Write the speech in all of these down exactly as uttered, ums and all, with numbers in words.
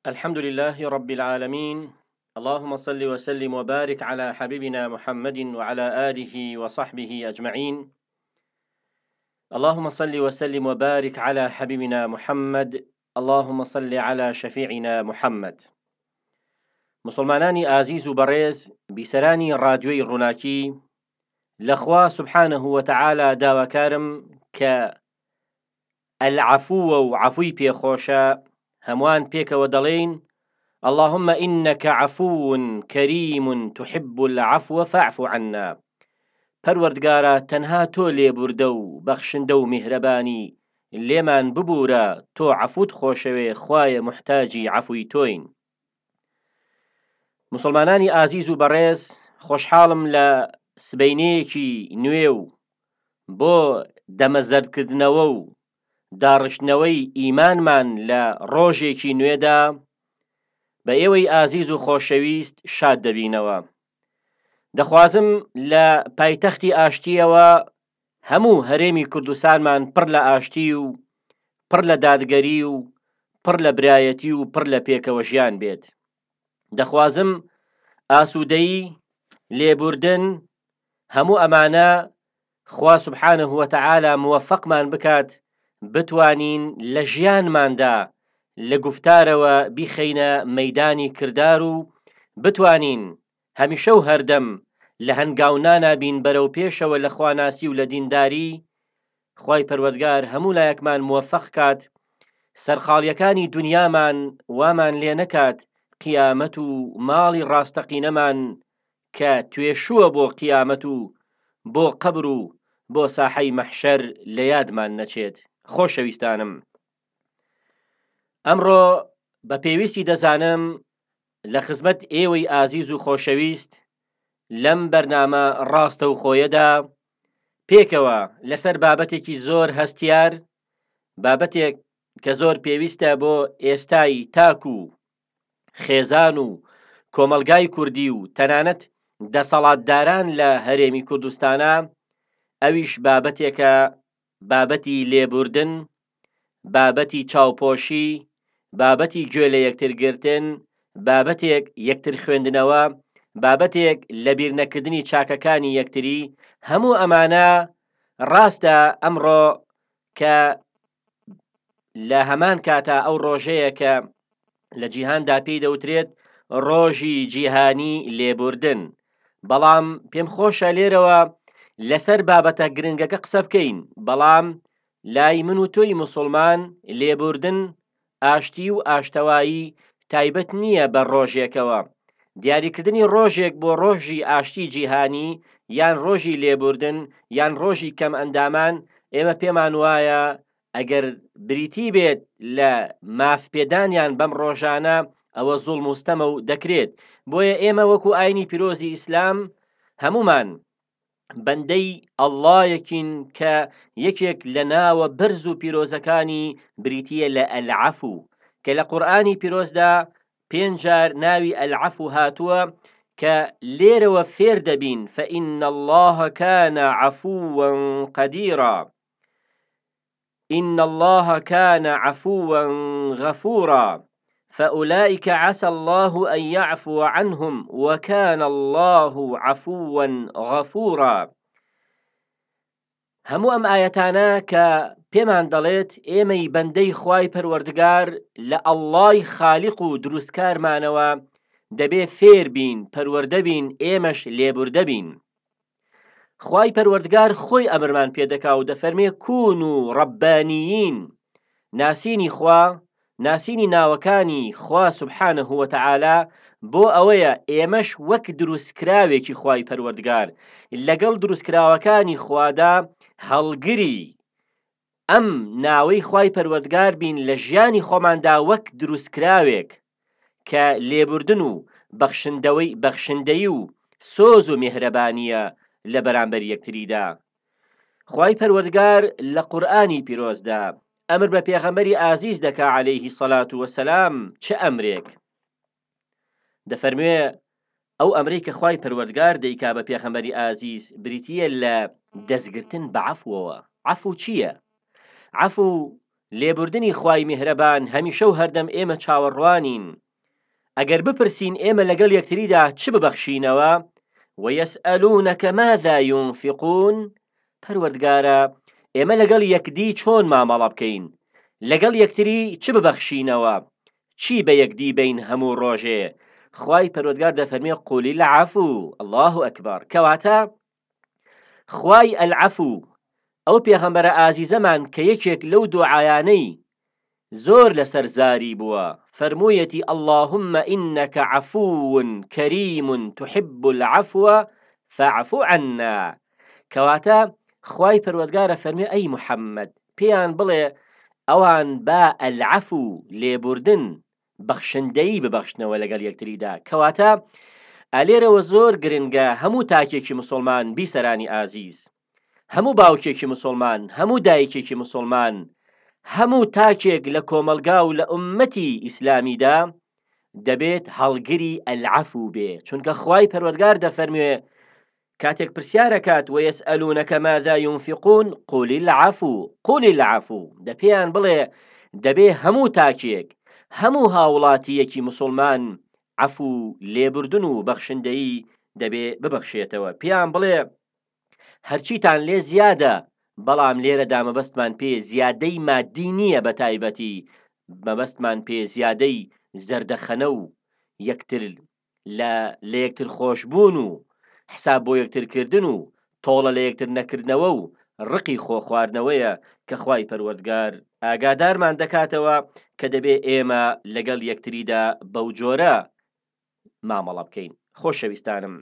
الحمد لله رب العالمين. اللهم صل وسلم وبارك على حبيبنا محمد وعلى آله وصحبه أجمعين. اللهم صل وسلم وبارك على حبيبنا محمد. اللهم صل على شفيعنا محمد. مسلمانانی ئازیز و بەڕێز بیسەرانی ڕادیۆی ڕووناکی، لەخوا سبحانه وتعالى داواکارم کە العفو و عفوی پێخۆشە هەمووان پێکەوە دەڵێین اللهم إنك عفو كريم تحب العفو فاعف عنا. پەروەردگارە تەنها تۆ لێبوردە و بەخشندە و میهرەبانی، لێمان ببوورە، تۆ عفوت خۆشەوێ، خوایە محتاجی عفوی تۆین. مسلمانانی ئازیز و بەڕێز، خۆشحاڵم لە سبەینەیەکی نوێ و بۆ دەمەزەردکردنەوە و داڕشتنەوەی ئیمانمان لە ڕۆژێکی نوێدا بە ئێوەی ئازیز و خۆشەویست شاد دەبینەوە. دەخوازم لە پایتەختی ئاشتیەوە هەموو هەرێمی کوردستانمان پڕ لە ئاشتی و پڕ لە دادگەری و پڕ لە برایەتی و پڕ لە پێکەوە ژیان بێت. دەخوازم ئاسوودەیی، لێبوردن، هەموو ئەمانە خوا سبحانه وتعالى موفقمان بکات بتوانین لە ژیانماندا لە گفتارەوە بیخەینە مەیدانی کردار و بتوانین هەمیشە و هەردەم لە هەنگاو نانابین بەرەو پێشەوە لە خواناسی و لە دینداری. خوای پەروەردگار هەموو لایەکمان موفق کات، سەرخاڵیەکانی دنیامان وامان لێ نەکات، قیامەت و ماڵی ڕاستەقینەمان کە توێشووە بۆ قیامەت و بۆ قەبر و بۆ ساحەی مەحشەر لە یادمان نەچێت. خۆشەویستانم، ئەمڕۆ بە پێویستی دەزانم لە خزمەت ئێوەی ئازیز و خۆشەویست لەم بەرنامە ڕاستە و خۆیەدا پێکەوە لەسەر بابەتێکی زۆر هەستیار، بابەتێک کە زۆر پێویستە بۆ ئێستای تاک و خێزان و کۆمەلگای کوردی و تەنانەت دەسەڵاتداران لە هەرێمی کوردستانە، ئەویش بابەتێکە، بابەتی لێبوردن، بابەتی چاوپۆشی، بابەتی گوێ لە یەکترگرتن، بابەتێک یەکتر خوێندنەوە، بابەتێک لە بیر نەکردنی چاکەکانی یەکتری. هەموو ئەمانە ڕاستە ئەمڕۆ کە لە هەمان کاتا ئەو ڕۆژەیە کە لە جیهاندا پێی دەوترێت ڕۆژی جیهانی لێبوردن، بەڵام پێم خۆشە لێرەوە لەسەر بابەتە گرنگەکە قسە بکەین. بەڵام لای من و تۆی مسلمان لێبوردن، ئاشتی و ئاشتەوایی تایبەت نییە بە ڕۆژێکەوە. دیاریکردنی ڕۆژێک بۆ ڕۆژی ئاشتی جیهانی یان ڕۆژی لێبوردن یان ڕۆژی کەم ئەندامان، ئێمە پێمان وایە ئەگەر بریتی بێت لە مافپێدانیان بەم ڕۆژانە ئەوە زوڵم و ستەمە و دەکرێت. بۆیە ئێمە وەکو ئاینی پیرۆزی ئیسلام هەمومان بەندەی ئەڵڵایەکین کە یەکێک لە ناوە بەرز و پیرۆزەکانی بریتیە لە ئەلعەفو، کە لە قورئانی پیرۆزدا پێنج جار ناوی ئەلعەفو هاتووە کە لێرەوە فێر دەبین فإن الله كان عفوا قديرا، إن الله كان عفوا غفورا، فأولئك عسى الله أن يعفو عنهم وكان الله عفوا غفورا. هەموو ئەم ئاەتانە کە پێمان دەڵێت ئێمەی بەندەی خوای پەروەردگار لە ئەڵڵای خالیق و دروستکارمانەوە دەبێ فێر بین، پەروەردە بین، ئێمەش لێبوردە بین. خوای پەروەردگار خۆی ئەمرمان پێدەکا و دەفەرمێ کون و ڕەبانیین. ناسینی خوا، ناسینی ناوەکانی خوا سبحانه وتعالى بۆ ئەوەیە ئێمەش وەک دروستکراوێکی خوای پەروەردگار لەگەڵ دروستکراوەکانی خوادا هەڵگری ئەم ناوەی خوای پەروەردگار بین لە ژیانی خۆماندا وەک دروستکراوێک کە لێبوردن و بەخشندەوەی بەخشندەیی و سۆز و میهرەبانیە لە بەرامبەر یەکتریدا. خوای پەروەردگار لە قورئانی پیرۆزدا ئەمر بە پێغەمبەری ئازیز دەکا عەلەیهی سەڵات وەسەلام. چه ئەمرێک دەفەرموێ ئەو ئەمرەی کە خوای پەروەردگار دەیکا بە پێغەمبەری ئازیز بریتیە لە دەستگرتن بە عەفوەوە. عەفو چییە؟ عەفو لێبوردنی خوای میهرەبان هەمیشە و هەردەم ئێمە چاوەڕوانین. ئەگەر بپرسین ئێمە لەگەڵ یەکتریدا چ ببەخشینەوە، وەیەسئەلوونەکە ماذا ينفقون، پەروەردگارە ئێمە لەگەڵ یەکدی چۆن مامەڵە بکەین، لەگەڵ یەکتری چ ببەخشینەوە، چی بە یەکدی بین هەموو ڕۆژێ. خوای پەروەردگار دەفەرمێ قولی العەفو. الله ئەکبەر. کەواتە خوای ئەلعەفو ئەو پێغەمبەرە ئازیزەمان کە یەکێک لەو دوعایانەی زۆر لەسەر زاری بووە، فەرموویەتی اللهم إنك عفو كريم تحب العفو فاعف عنا. کەواتە خوای پەروەردگارە فەرمێ ئەی محەممەد پێیان بڵێ ئەوان با ئەلعەفو لێبوردن بەخشندەیی ببەخشنەوە لەگەڵ یەکتریدا. کەواتە ئالێرەوە زۆر گرنگە هەموو تاکێکی مسلمان بیسەرانی ئازیز، هەموو باوکێکی مسلمان، هەموو دایکێکی مسلمان، هەموو تاکێک لە کۆمەلگا و لە ئومەتی ئیسلامیدا دەبێت هەڵگری ئەلعەفو بێ، چونکە خوای پەروەردگار دەفەرموێ کاتێک پرسیارەکات وەیەسئەلوونەکە ماذا ينفقون قل العفو قل العفو، دەپێیان بڵێ دەبێ هەموو تاکێک هەموو هاوڵاتیەکی مسلمان عەفو لێبوردن و بەخشندەیی دەبێ ببەخشێتەوە. پێیان بڵێ هەرچیتان لێ زیادە، بەڵام لێرەدا مەبەستمان پێ زیادەی مادی نییە، بە تایبەتی مەبەستمان پێ زیادەی زەردەخەنە و یەکتر لە یەکتر خۆشبوون و حساب بۆ یەکترکردن و تۆڵە لە یەکتر نەکردنەوە و ڕقی خۆ خواردنەوەیە کە خوای پەروەردگار ئاگادارمان دەکاتەوە کە دەبێ ئێمە لەگەڵ یەکتریدا بەو جۆرە مامەڵە بکەین. خۆشەویستانم،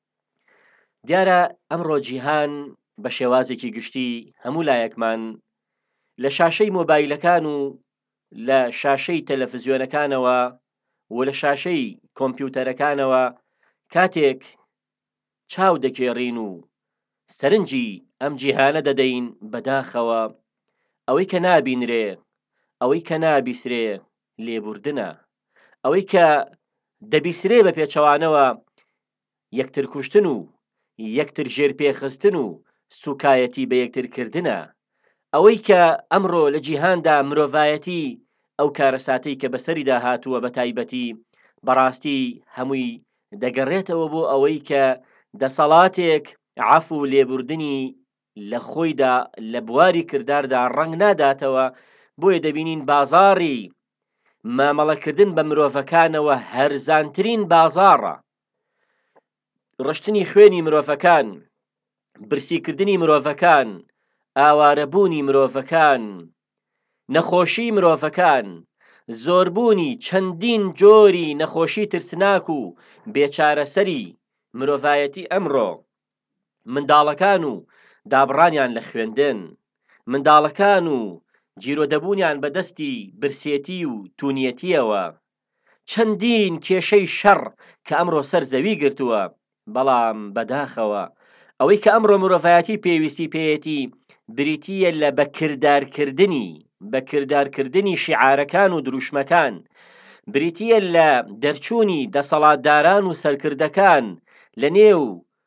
دیارە ئەمڕۆ جیهان بە شێوازێکی گشتی هەموو لایەکمان لە شاشەی مۆبایلەکان و لە شاشەی تەلەڤیزیۆنەکانەوە و لە شاشەی کۆمپیوتەرەکانەوە کاتێک چاو دەکێڕین و سەرنجی ئەم جیهانە دەدەین بەداخەوە، ئەوەی کە نابینرێ، ئەوەی کە نابیسرێ لێبوردنە، ئەوەی کە دەبیسرێ بە پێچەوانەوە یەکتر کوشتن و یەکتر ژێرپێخستن و سوکایەتی بە یەکترکردنە، ئەوەی کە ئەمڕۆ لە جیهاندا مرۆڤایەتی ئەو کارەساتەی کە بەسەریدا هاتووە بە تایبەتی بەڕاستی هەمووی دەگەڕێتەوە بۆ ئەوەی کە دەسەڵاتێک عەفو و لێبوردنی لە خۆیدا لە بواری کرداردا ڕەنگ ناداتەوە، بۆیە دەبینین بازاڕی مامەڵەکردن بە مرۆڤەکانەوە هەرزانترین بازاڕە. ڕشتنی خوێنی مرۆڤەکان، برسیکردنی مرۆڤەکان، ئاوارەبوونی مرۆڤەکان، نەخۆشی مرۆڤەکان، زۆربوونی چەندین جۆری نەخۆشی ترسناک و بێچارەسەری مرۆڤایەتی ئەمڕۆ، منداڵەکان و دابڕانیان لە خوێندن، منداڵەکان و جیرۆدەبوونیان بەدەستی برسێتی و تونیەتیەوە، چەندین کێشەی شەڕ کە ئەمڕۆ سەر زەوی گرتووە. بەڵام بەداخەوە ئەوەی کە ئەمڕۆ مرۆڤایەتی پێویستی پێیەتی بریتیە لە بەکردارکردنی بەکردارکردنی شیعارەکان و دروشمەکان، بریتیە لە دەرچوونی دەسەڵاتداران و سەرکردەکان لە نێو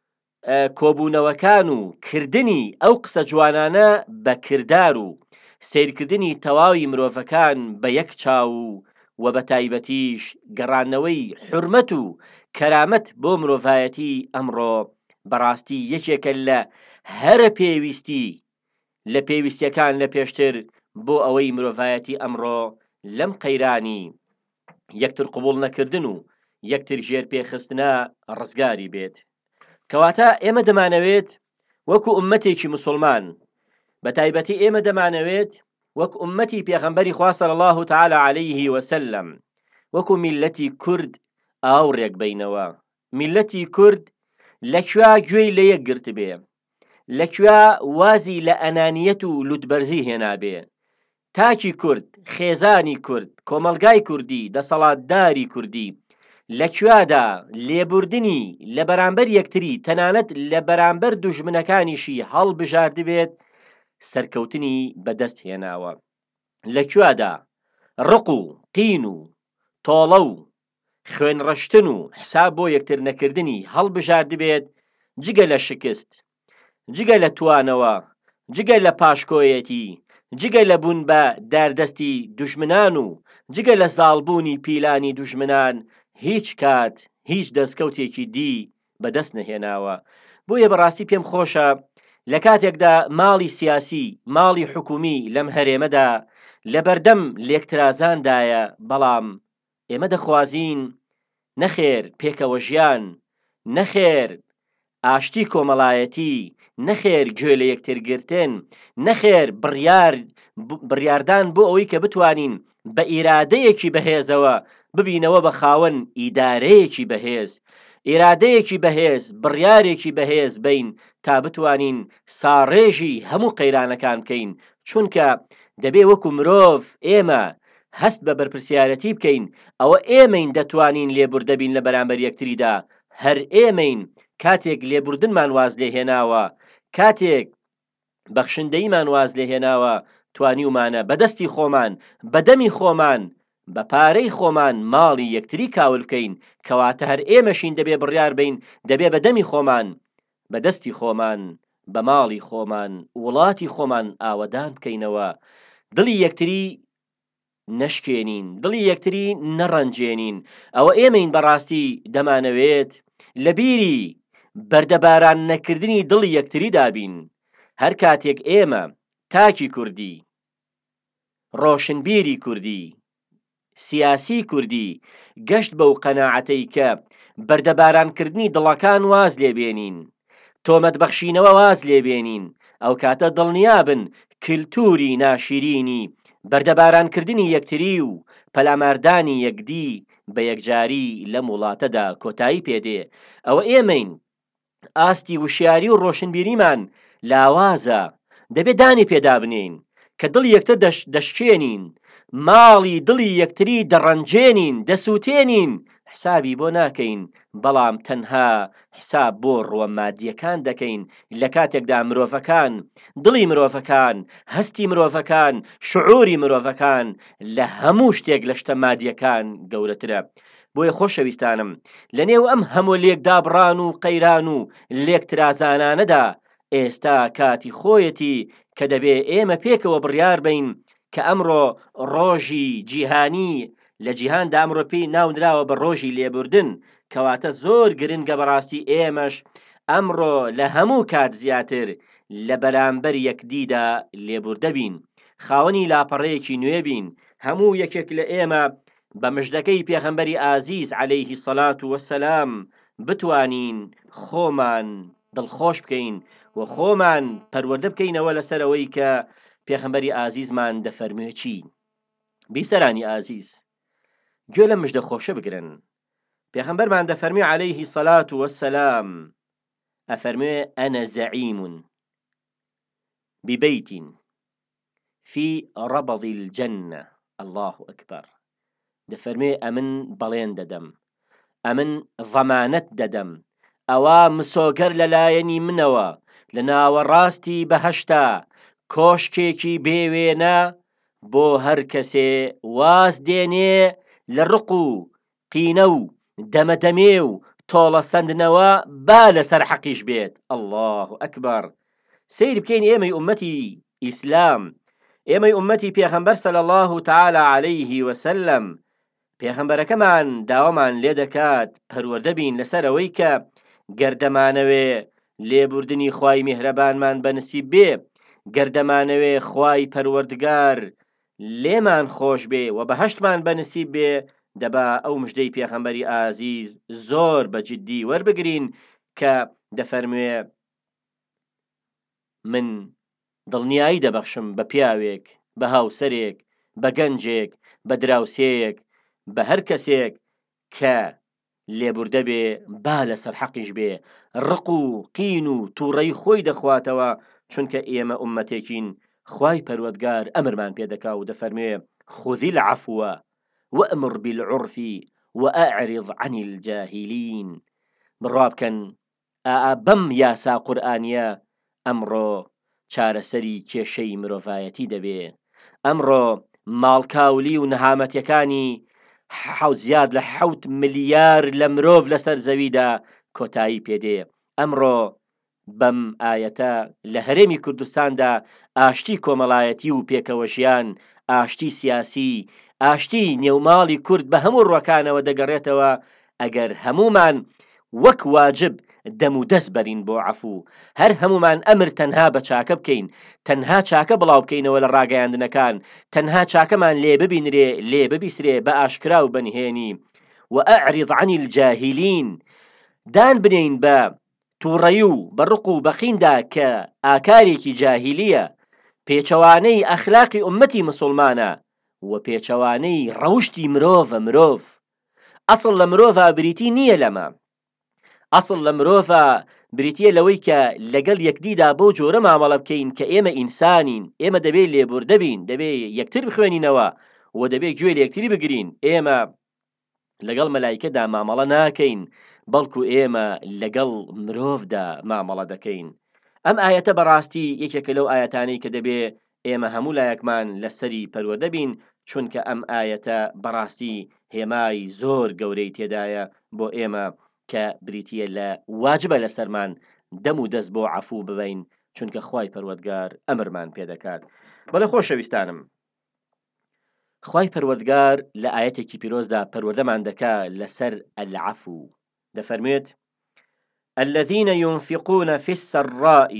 کۆبوونەوەکان و کردنی ئەو قسە جوانانە بە کردار و سیرکردنی تەواوی مرۆڤەکان بە یەک چاو و بە تایبەتیش گەڕانەوەی حورمەت و کەرامەت بۆ مرۆڤایەتی ئەمڕۆ بەڕاستی یەکێکە لە هەرە پێویستی لە پێویستیەکان لە پێشتر بۆ ئەوەی مرۆڤایەتی ئەمڕۆ لەم قەیرانی یەکتر قبوڵ نەکردن و یەکتر ژێرپێخستنە ڕزگاری بێت. کەواتە ئێمە دەمانەوێت وەکو ئومەتێکی مسلمان، بە تایبەتی ئێمە دەمانەوێت وەک ئومەتی پێغەمبەری خوا صلی الله تعالی عەلەیه وسلم، وەکو میلەتی کورد ئاوڕێک بینەوە. میلەتی کورد لەکوێ گوێی لە یەک گرت بێ، لەکوێ وازی لە ئەنانیەت و لوتبەرزی هێنابێ. تاکی کورد، خێزانی کورد، کۆمەلگای کوردی، دەسەڵاتداری کوردی لەکوێدا لێبوردنی لە بەرامبەر یەکتری تەنانەت لە بەرامبەر دوژمنەکانیشی هەڵبژاردبێت، سەرکەوتنی بەدەست هێناوە. لەکوێدا ڕق و قین و تۆڵە و خوێنڕەشتن و حساب بۆ یەکتر نەکردنی هەڵبژاردبێت، جگە لە شکست، جگە لە توانەوە، جگە لە پاشکۆیەتی، جگە لە بوون بە داردەستی دوژمنان و جگە لە زاڵبوونی پیلانی دوژمنان هیچ کات هیچ دەستکەوتێکی دی بەدەست نەهێناوە. بۆیە بەڕاستی پێم خۆشە لە کاتێکدا ماڵی سیاسی ماڵی حکومی لەم هەرێمەدا لە بەردەم لێکترازاندایە، بەڵام ئێمە دەخوازین نەخێر پێکەوە ژیان، نەخێر ئاشتی کۆمەڵایەتی، نەخێر گوێ لە یەکترگرتن، نەخێر بڕیار بڕیاردان بۆ ئەوەی کە بتوانین بە ئیرادەیەکی بەهێزەوە ببینەوە بە خاوەن ئیدارەیەکی بەهێز، ئیرادەیەکی بەهێز، بڕیارێکی بەهێز بین تا بتوانین ساڕێژی هەموو قەیرانەکان بکەین. چونکە دەبێ وەکو مرۆڤ ئێمە هەست بە بەرپرسیارەتی بکەین، ئەوە ئێمەین دەتوانین لێبوردەبین لە بەرامبەر یەکتریدا، هەر ئێمەین کاتێک لێبوردنمان واز لێهێناوە، کاتێک بەخشندەیمان واز لێهێناوە، توانیومانە بەدەستی خۆمان بەدەمی خۆمان بە پارەی خۆمان ماڵی یەکتری کاول بکەین، کەواتە هەر ئێمەشین دەبێ بڕیار بین، دەبێ بەدەمی خۆمان بەدەستی خۆمان بە ماڵی خۆمان وڵاتی خۆمان ئاوەدان بکەینەوە، دڵی یەکتری نەشکێنین، دڵی یەکتری نەڕەنجێنین. ئەوە ئێمەین بەڕاستی دەمانەوێت لە بیری بەردەباران نەکردنی دڵی یەکتری دابین. هەر کاتێک ئێمە تاکی کوردی، ڕۆشنبیری کوردی، سیاسی کوردی گەشت بەو قەناعەتەی کە بەردەبارانکردنی دڵەکان واز لێبێنین، تۆمەتبەخشینەوە واز لێبێنین، ئەو کاتە دڵنیابن کللتوری ناشرینی بەردەبارانکردنی یەکتری و پەلاماردانی یەکدی بە یەکجاری لەم وڵاتەدا کۆتایی پێدێ. ئەوە ئێمەین ئاستی وشیاری و ڕۆشنبیریمان لاوازە، دەبێت دانی پێدا بنین کە دڵی یەکتر دەشکێنین، ماڵی دڵی یەکتری دەڕەنجێنین، دەسووتێنین، حسابی بۆ ناکەین، بەڵام تەنها حساب بۆ ڕووە مادیەکان دەکەین لە کاتێکدا مرۆڤەکان، دڵی مرۆڤەکان، هەستی مرۆڤەکان، شعوری مرۆڤەکان لە هەموو شتێک لە شتە مادیەکان گەورەترە. بۆیە خۆشەویستانم لە نێو ئەم هەموو لێکدابڕان و قەیران و لێکترازانانەدا ئێستا کاتی خۆیەتی کە دەبێ ئێمە پێکەوە بڕیار بین کە ئەمڕۆ ڕۆژی جیهانی لە جیهاندا ئەمڕۆ پێی ناونراوە بە ڕۆژی لێبوردن، کەواتە زۆر گرنگە بەڕاستی ئێمەش ئەمڕۆ لە هەموو کات زیاتر لە بەرامبەر یەکدیدا لێبوردە بین، خاوەنی لاپەڕەیەکی نوێ بین، هەموو یەکێک لە ئێمە بە مژدەکەی پێغەمبەری ئازیز عەلەیهی سەڵات وەسەلام بتوانین خۆمان دڵخۆش بکەین و خۆمان پەروەردە بکەینەوە لەسەرەوەی کە پێغەمبەری ئازیزمان دەفەرموێ چی. بیسەرانی ئازیز گوێ لە مژدە خۆشە بگرن. پێغەمبەرمان دەفەرموێ عەلەیهی سەڵات وەسەلام، ئەفەرموێ ئەنە زەعیمون ببەیت فی ڕەبەض الجەنە. الله ئەکبەر. دەفەرموێ ئەمن بەڵێن دەدەم، ئەمن ضەمانەت دەدەم، ئەوە مسۆگەر لەلایەنی منەوە لە ناوەڕاستی بەهەشتا کۆشکێکی بێوێنە بۆ هەر کەسێ واز دێنێ لە ڕق و قینە و دەمەدەمێ و تۆڵە سەندنەوە با لەسەر حەقیش بێت. الله ئەکبەر. سیر بکەین ئێمەی ئومەتی ئیسلام، ئێمەی ئومەتی پێغەمبەر صلی الله تعالی عەلەیه وسلم، پێغەمبەرەکەمان داوامان لێ دەکات پەروەردە بین لەسەر ئەوەی کە گەردەمانەوێ لێبوردنی خوای میهرەبانمان بەنسیب بێ، گەردەمانەوێ خوای پەروەردگار لێمان خۆش بێ و بەهەشتمان بەنسیب بێ، دەبا ئەو مژدەی پێغەمبەری ئازیز زۆر بەجددی وەربگرین کە دەفەرموێ من دڵنیایی دەبەخشم بە پیاوێک، بە هاوسەرێک، بە گەنجێک، بە دراوسێیەک، بە هەر کەسێک کە لێبوردە بێ با لەسەر حەقیش بێ، ڕق و قین و تووڕەی خۆی دەخواتەوە، چونکە ئێمە ئومەتێکین خوای پەروەردگار ئەمرمان پێدەکا و دەفەرموێ خوذی العەفوە وەئمر بالعورف وەئەعرض عن الجاهلین. بڕوا بکەن ئا بەم یاسا قورئانیە ئەمڕۆ چارەسەری کێشەی مرۆڤایەتی دەبێ. ئەمڕۆ ماڵکاولی و نەهامەتیەکانی زیاد لە حەوت ملیار لە مرۆڤ لەسەر زەویدا کۆتایی پێدێ. ئەمڕۆ بەم ئاەتە لە هەرێمی کوردستاندا ئاشتی کۆمەڵایەتی و پێکەوەژیان، ئاشتی سیاسی، ئاشتی نێوماڵی کورد بە هەموو ڕوەکانەوە دەگەڕێتەوە ئەگەر هەمومان وەک واجب دەم و دەست بەرین بۆ عەفوو. هەر هەمومان ئەمر تەنها بە چاکە بکەین، تەنها چاکە بڵاو بکەینەوە لە ڕاگەیاندنەکان، تەنها چاکەمان لێ ببینرێ لێ ببیسرێ بە ئاشکرا و بەنهێنی. وأعرض عن الجاهلين، دان بنین بە تووڕەیی و بەڕق و بەقیندا کە ئاکارێکی جاهیلیە، پێچەوانەی ئەخلاقی ئومەتی مسلمانە و پێچەوانەی ڕەوشتی مرۆڤە. مرۆڤ ئەسڵ لە مرۆڤە بریتی نییە، لەمە ئەسڵ لە مرۆڤە بریتیە لەوەی کە لەگەڵ یەکدیدا بەو جۆرە مامەڵە بکەین کە ئێمە ئینسانین، ئێمە دەبێت لێبوردە بین، دەبێت یەکتر بخوێنینەوە و دەبێت گوێ لە یەکتری بگرین. ئێمە لەگەڵ مەلایکەدا مامەڵە ناکەین، بەڵکو ئێمە لەگەڵ مرۆڤدا مامەڵە دەکەین. ئەم ئاەتە بەڕاستی یەکێکە لەو ئاەتانەی کە دەبێ ئێمە هەموو لایەکمان لەسەری پەروەردە بین، چونکە ئەم ئاەتە بەڕاستی هێمای زۆر گەورەی تێدایە بۆ ئێمە کە بریتیە لە واجبە لەسەرمان دەم و دەست بۆ عەفوو ببەین، چونکە خوای پەروەردگار ئەمرمان پێدەکات. بەڵێ خۆشەویستانم، خوای پەروەردگار لە ئاەتێکی پیرۆزدا پەروەردەمان دەکا لەسەر العەفو، دەفەرمێت الذين ينفقون في السراء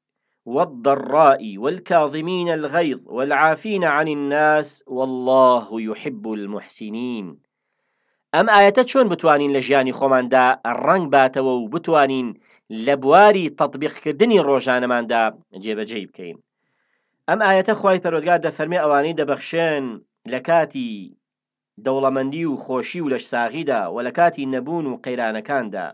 والضراء والكاظمين الغيظ والعافين عن الناس والله يحب المحسنين. ئەم ئاەتە چۆن بتوانین لە ژیانی خۆماندا ڕەنگ باتەوە و بتوانین لە بواری تەطبیقکردنی ڕۆژانەماندا جێبەجێ بکەین؟ ئەم ئاەتە خوای پەروەردگار دەفەرمێ ئەوانەی دەبەخشێن لە کاتی دەوڵەمەندی و خۆشی و لەش ساغیدا و لە کاتی نەبوون و قەیرانەکاندا،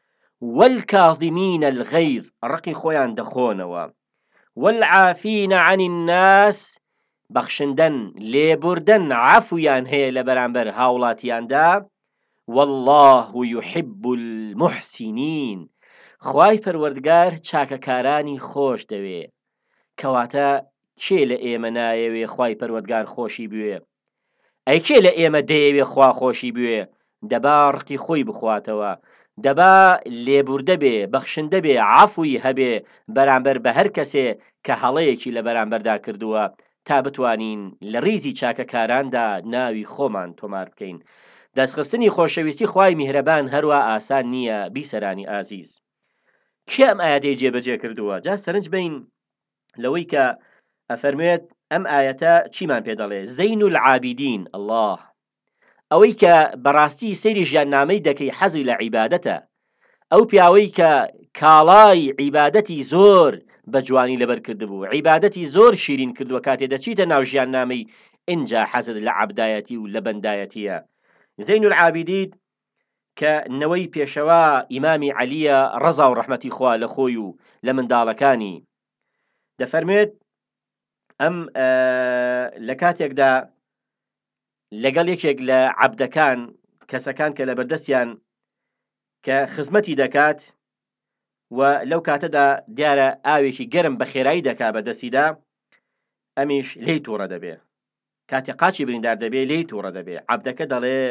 والكاظمين الغيظ، ڕقی خۆیان دەخۆنەوە، والعافين عن الناس، بەخشندن لێبوردن عەفویان هەیە لە بەرامبەر هاوڵاتیاندا، والله يحب المحسنين، خوای پەروەردگار چاکەکارانی خۆش دەوێ. کەواتە کێ لە ئێمە نایەوێ خوای پەروەردگار خۆشی بوێ؟ ئەی کێ لە ئێمە دەیەوێ خوا خۆشی بوێ؟ دەبا ڕقی خۆی بخواتەوە، دەبا لێبوردە بێ، بەخشندە بێ، عەفوی هەبێ بەرامبەر بە هەر کەسێ کە هەڵەیەکی لە بەرامبەردا کردووە، تا بتوانین لە ڕیزی چاکەکاراندا ناوی خۆمان تۆمار بکەین. دەستخستنی خۆشەویستی خوای میهرەبان هەروە ئاسان نییە. بیسەرانی ئازیز، کێ ئەم ئاەتەی جێبەجێ کردووە؟ جا سەرنج بین لەوەی کە ئەفەرمێت ئەم ئاەتە چیمان پێ دەڵێ؟ زەین العابدین، الله، ئەوەی کە بەڕاستی سەیری ژیاننامەی دەکەی حەزی لە عیبادەتە، ئەو پیاوەی کە کاڵای عیبادەتی زۆر بە جوانی لەبەر کردبوو، عیبادەتی زۆر شیرین کردووە کاتێ دەچیتە ناو ژیاننامەی ئینجا حەزت لە عەبدایەتی و لە بەندایەتیە. زەین العابدین کە نەوەی پێشەوا ئیمامی عەلیە ڕەزا و ڕەحمەتی خوا لە خۆی و لە منداڵەکانی، دەفەرمێت ئەم لە کاتێکدا لەگەڵ یەکێک لە عەبدەکان، کەسەکان کە لە بەردەستیان کە خزمەتی دەکات و لەو کاتەدا دیارە ئاوێکی گەرم بە خێرایی دەکا بەدەستیدا، ئەمیش لێی تووڕە دەبێ، کاتێ قاچی بریندار دەبێ لێی تووڕە دەبێ. عەبدەکە دەڵێ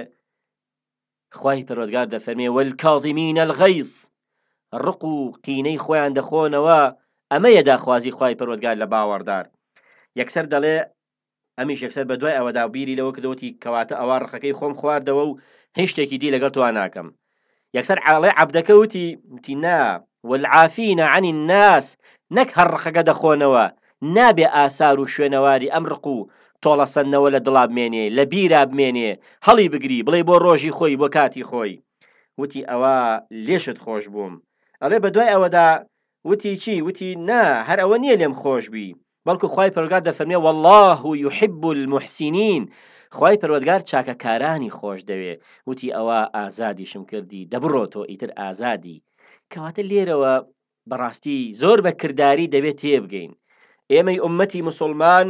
خوای پەروەردگار دەفەرمێ والکاظمین الغیظ، ڕق و قینەی خۆیان دەخۆنەوە. ئەمەیە داخوازی خوای پەروەردگار لە باوەڕدار. یەکسەر دەڵێ، ئەمیش یەکسەر بە دوای ئەوەدا بیری لەوە کردوەتی کەواتە ئەوە ڕقەکەی خۆم خواردەوە و هیچ شتێکی دی لەگەڵ تۆ ناکەم. یەکسەر عاڵێ عەبدەکە وتی وتی نا والعافین عن الناس، نەک هەر ڕقەکە دەخۆنەوە، نابێ ئاسار و شوێنەواری ئەم ڕق و تۆڵە سەندنەوە لە دڵا بمێنێ، لە بیرا بمێنێ، هەڵی بگری بڵێ بۆ ڕۆژی خۆی بۆ کاتی خۆی. وتی ئەوە لێشت خۆش بووم. ئەڵێ بە دوای ئەوەدا وتی چی؟ وتی نا، هەر ئەوە نییە لێم خۆش بی، بەڵکو خوای پەروەردگار دەفەرمێ والله يحب المحسنين، خوای پەروەردگار چاکەکارانی خۆش دەوێ. وتی ئەوە ئازادیشم کردی، دەبڕۆتۆ ئیتر ئازادی. کەواتە لێرەوە بەڕاستی زۆر بە کردداری دەبێت تێبگەین. ئێمەی ئومەتی موسڵمان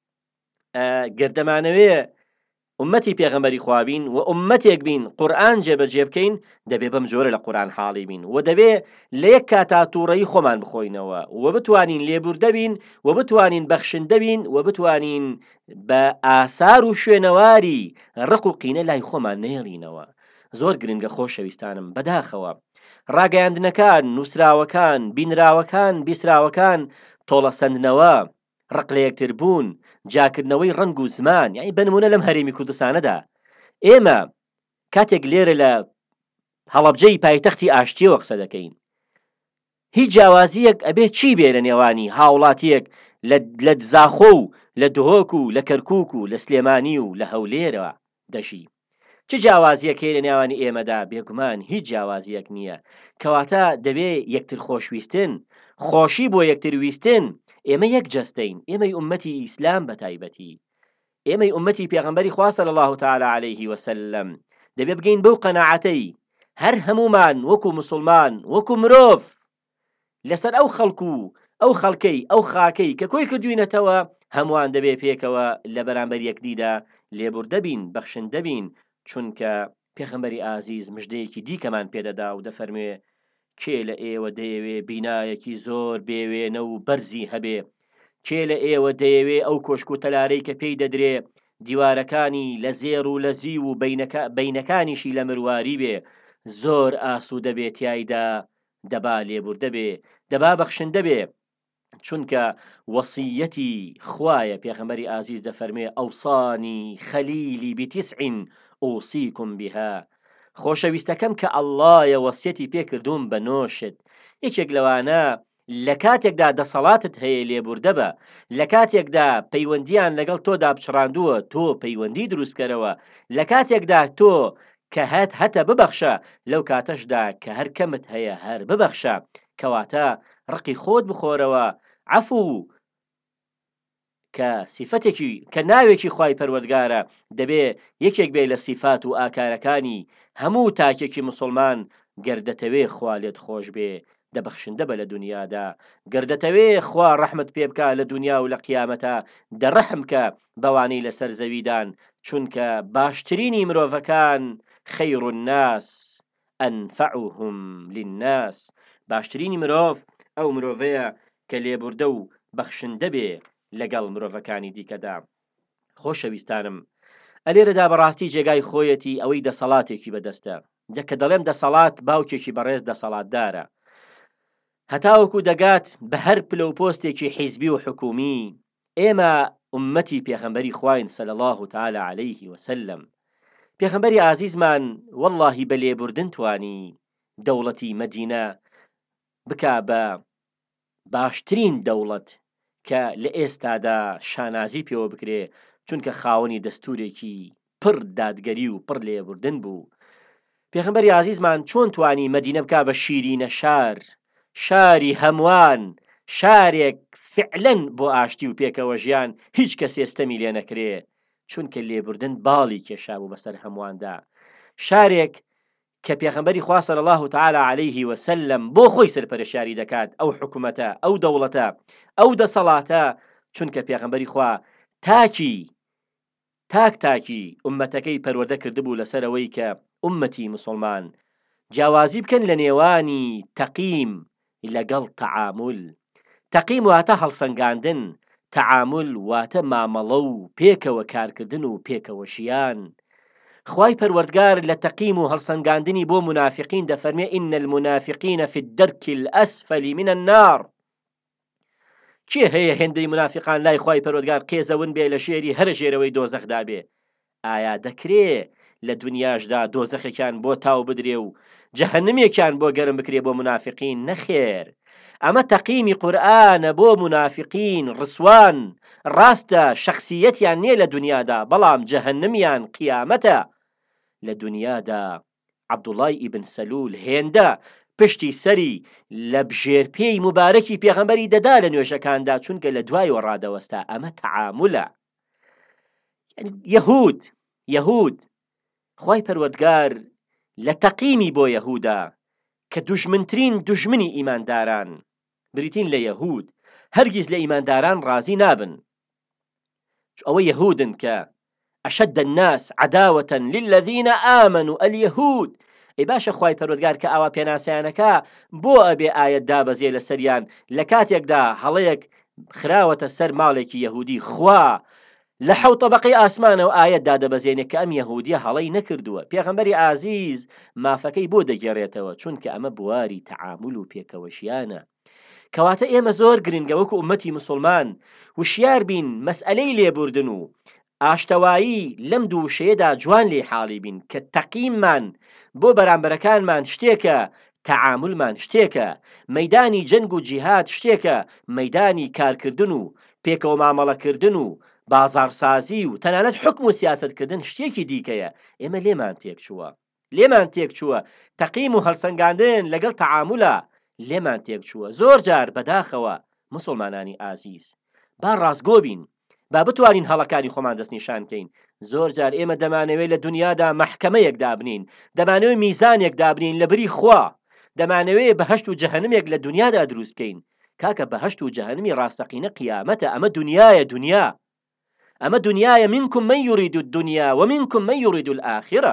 گردەمانەوێ ئومەتی پێغەمبەری خوابین و ئومەتێک بین قورئان جێبەجێ بکەین، دەبێ بەم جۆرە لە قورئان حاڵی بین و دەبێ لە یەک کاتا تووڕەیی خۆمان بخۆینەوە و بتوانین لێبوردە بین و بتوانین بەخشندە بین و بتوانین بە ئاسار و شوێنەواری ڕق و قینە لای خۆمان نێڵینەوە. زۆر گرنگە خۆشەویستانم، بەداخەوە ڕاگەیاندنەکان، نووسراوەکان، بینراوەکان، بیسراوەکان، تۆڵەسەندنەوە، ڕق لە یەکتر بوون، جاکردنەوەی ڕنگ و زمان، یعنی بنمونە لەم هەرێمی کوردستانەدا ئێمە کاتێک لێرە لە هەڵەبجەی پایتەختی ئاشتیەوە قسە دەکەین، هیچ جیاوازیەک ئەبێ چی بێ لە نێوانی هاوڵاتیەک لە دزاخۆ و لە دهۆک و لە کەرکووک و لە سلێمانی و لە هەولێرەوە دەژی. چ جیاوازیەک هەیە لە نێوانی ئێمەدا؟ بێگومان هیچ جیاوازیەک نییە. کەواتە دەبێ یەکتر خۆشویستن، خۆشی بۆ یەکتر ویستن. ئێمە یەک جەستەین، ئێمەی ئومەتی ئیسلام بە تایبەتی، ئێمەی ئومەتی پێغەمبەری خوا صلی الله تعالی عەلەیه وسلم. دەبێ بگەین بەو قەناعەتەی هەر هەمومان وەکو مسلمان، وەکو مرۆڤ لەسەر ئەو خەڵکو و ئەو خەڵکەی ئەو خاکەی کە کۆی کردوینەتەوە هەمووان دەبێ پێکەوە لە بەرامبەر یەکدیدا لێبوردە بین، بەخشندە بین، چونکە پێغەمبەری ئازیز مژدەیەکی دیکەمان پێدەدا و دەفەرموێ کێ لە ئێوە دەیەوێ بینایەکی زۆر بێوێنە و بەرزی هەبێ، کێ لە ئێوە دەیەوێ ئەو کۆشک و تەلارەی کە پێی دەدرێ دیوارەکانی لە زێر و لە زی و بەینەکانیشی لە مرواری بێ، زۆر ئاسوودە بێ تیایدا، دەبا لێبوردە بێ، دەبا بەخشندە بێ، چونکە وەسیەتی خوایە. پێغەمبەری ئازیز دەفەرمێ ئەوصانی خەلیلی بتیسعین ئوصیکم بها. خۆشەویستەکەم کە ئەڵڵایە وەسیەتی پێکردوم بە نۆشت. یەکێک لەوانە لە کاتێکدا دەسەڵاتت هەیە لێبوردە بە، لە کاتێکدا پەیوەندیان لەگەڵ تۆدا بچڕاندووە تۆ پەیوەندی دروست بکەرەوە، لە کاتێکدا تۆ کە هەت هەتە ببەخشە، لەو کاتەشدا کە هەر کەمت هەیە هەر ببەخشە، کەواتە ڕقی خۆت بخۆرەوە. عەفو کە سیفەتێکی کە ناوێکی خوای پەروەردگارە دەبێ یەکێک بێ لە سیفات و ئاکارەکانی هەموو تاکێکی مسلمان. گەردەتەوێ خوا لێت خۆش بێ دەبەخشندە بە لە دنیادا، گەردەتەوێ خوا ڕەحمت پێ بکە لە دنیا و لە قیامەتە دەڕەحم کە بەوانەی لەسەر زەویدان، چونکە باشترینی مرۆڤەکان خەیر الناس ئەنفەعوهم للناس. باشترینی مرۆڤ ئەو مرۆڤەیە کە لێبوردە و بەخشندە بێ لەگەڵ مرۆڤەکانی دیکەدا. خۆشەویستانم، ئەلێرەدا بەڕاستی جێگای خۆیەتی ئەوەی دەسەڵاتێکی بەدەستە. کە دەڵێم دەسەڵات باوکێکی بەڕێز دەسەڵاتدارە، هەتاوەکو دەگات بە هەر پلە و پۆستێکی حیزبی و حکومی. ئێمە ئومەتی پێغەمبەری خواین صلی الله تعالی عەلەیه وسلم. پێغەمبەری ئازیزمان وەڵڵاهی بە لێبوردن توانی دەوڵەتی مەدینە بکا بە باشترین دەوڵەت کە لە ئێستادا شانازی پێوە بکرێ، چونکە خاوەنی دەستورێکی پڕ دادگەری و پڕ لێبوردن بوو. پێغەمبەری ئازیزمان چۆن توانی مەدینە بکا بە شیرینە شار، شاری هەموان، شارێک فعلەن بۆ ئاشتی و پێکەوە ژیان هیچ کەس ئێستەمی لێ نەکرێ، چونکە لێبوردن باڵی کێشابوو بەسەر هەمواندا. شارێک کە پێغەمبەری خوا صلی الله تعالی عەلەیه وسلم بۆ خۆی سەرپەرشتیاری دەکات ئەو حکومەتە، ئەو دەوڵەتە، ئەو دەسەڵاتە، چونکە پێغەمبەری خوا تاکی تاک تاکی ئومەتەکەی پەروەردە کردبوو لەسەرەوەی کە ئومەتی مسلمان جیاوازی بکەن لە نێوانی تەقیم لەگەڵ تەعامل. تەقیم واتە هەڵسەنگاندن، تەعامل واتە مامەڵە و پێکەوە کارکردن و پێکەوە ژیان. خوای پەروەردگار لە تەقیم و هەڵسەنگاندنی بۆ منافقین دەفەرمێ ئین المنافقین فی الدەرک الأسفل من النار. کێ هەیە هێندەی منافقان لای خوای پەروەردگار قێزەون بێ لە ژێری هەر ژێرەوەی دۆزەخدا بێ؟ ئایا دەکرێ لە دنیاشدا دۆزەخێکیان بۆ تاو بدرێ و جەهەنەمێکیان بۆ گەرم بکرێ بۆ منافقین؟ نەخێر. ئەمە تەقیمی قورئانە بۆ منافقین. ڕسوان ڕاستە شەخسیەتیان نییە لە دنیادا، بەڵام جەهەنەمیان قیامەتە. لە دنیادا عەبدوڵای ئیبن سەلول هێندە پشتی سەری لە بژێرپێی مبارەکی پێغەمبەری دەدا لە نوێژەکاندا، چونکە لە دوایەوە ڕادەوەستا. ئەمە تەعاملە. یەهود یەهود خوای پەروەردگار لە تەقیمی بۆ یەهودا کە دوژمنترین دوژمنی ئیمانداران بریتین لە یەهود، هەرگیز لە ئیمانداران ڕازی نابن. ئەوە یەهودن کە ئەشەد الناس عەداوەة للذین ئامنوا اليهود. ئەی باشە خوای پەروەردگار کە ئاوا پێناسیانەکە بۆ ئەبێ ئاەت دابەزێ لە سەریان لە کاتێکدا هەڵەیەک خراوەتە سەر ماڵێکی یەهودی، خوا لە حەوت طەبەقەی ئاسمانەوە ئایەت دادەبەزێنێت کە ئەم یەهودیە هەڵەی نەکردووە. پێغەمبەری ئازیز مافەکەی بۆ دەگێڕێتەوە چونکە ئەمە بواری تەعامل و پێکەوەشیانە. کەواتە ئێمە زۆر گرنگە وەکو ئومەتی موسڵمان وشیار بین مەسئلەی لێبوردن و ئاشتەوایی لەم دوو شەیەدا جوان لێ حاڵی بین کە تەقیممان بۆ بەرامبەرەکانمان شتێکە، تەعاملمان شتێکە، مەیدانی جەنگ و جیهاد شتێکە، مەیدانی کارکردن و پێکەوە مامەڵەکردن و بازارسازی و تەنانەت حکم و سیاسەتکردن شتێکی دیکەیە. ئێمە لێمان تێک چووە لێمان تێک چووە تەقیم و هەڵسەنگاندن لەگەڵ تەعاملە لێمان تێک چووە. زۆر جار بەداخەوە مسلمانانی ئازیز با ڕاستگۆ بین، با بتوانین هەڵەکانی خۆمان دەستنیشان کەین. زۆر جار ئێمە دەمانەوێت لە دنیادا مەحکەمەیەک دابنین، دەمانەوێت میزانێک دابنین لە بری خوا، دەمانەوێت بەهەشت و جەهەنمێک لە دنیادا دروست بکەین. کاکە بەهەشت و جەهەنمی ڕاستەقینە قیامەتە. ئەمە دنیایە دنیا ئەمە دنیایە منکم من یرید الدنیا ومنکم من یرید الآخرة.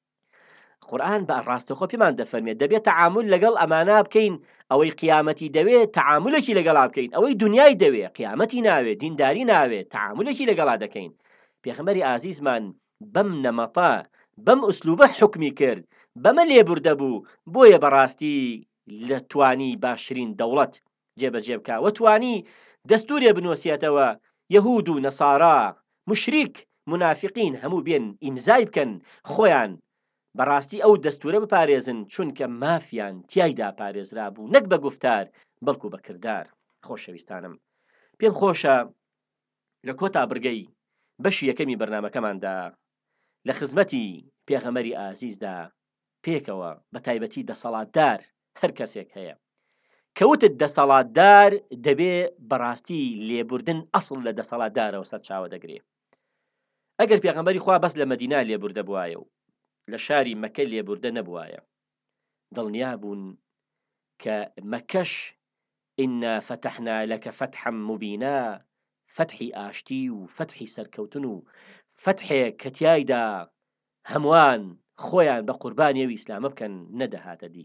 قورئان بە ڕاستەخۆ پێمان دەفەرمێت دەبێت تەعامل لەگەڵ ئەمانە بکەین. ئەوەی قیامەتی دەوێت تەعاملێکی لەگەڵا بکەین، ئەوەی دنیای دەوێت قیامەتی ناوێت، دینداری ناوێت، تەعاملێکی لەگەڵا دەکەین. پێغەمبەری ئازیزمان بەم نەمەتە بەم ئوسلوبە حکمی کرد، بەمە لێبوردە بوو. بۆیە بەڕاستی لە توانی باشترین دەوڵەت جێبەجێ بکە و توانی دەستورێ بنووسێتەوە یەهود و نەسارا مشریک منافقین هەموو بێن ئیمزای بکەن خۆیان بەڕاستی ئەو دەستورە بپارێزن چونکە مافیان تیایدا پارێزرا بوو، نەک بە گفتار بەڵکو بە کردار. خۆشەویستانم، پێم خۆشە لە کۆتا بڕگەی بەشی یەکەمی بەرنامەکەماندا لە خزمەتی پێغەمبەری ئازیزدا پێکەوە بە تایبەتی دەسەڵاتدار هەر کەسێک هەیە کەوتت دەسەڵاتدار دەبێ بەڕاستی لێبوردن ئەسڵ لە دەسەڵاتدارەوە سەر چاوە دەگرێ. ئەگەر پێغەمبەری خوا بەس لە مەدینە لێبوردە بوایە و لە شاری مەکە لێبوردە نەبوایە، دڵنیا بوون کە مەکەش ئینا فەتەحنا لەکە فەتحا مبینا، فەتحی ئاشتی و فەتحی سەرکەوتن و فەتحێک کە تیایدا هەمووان خۆیان بە قوربانی ئەو ئیسلامە بکەن نەدەهاتە دی.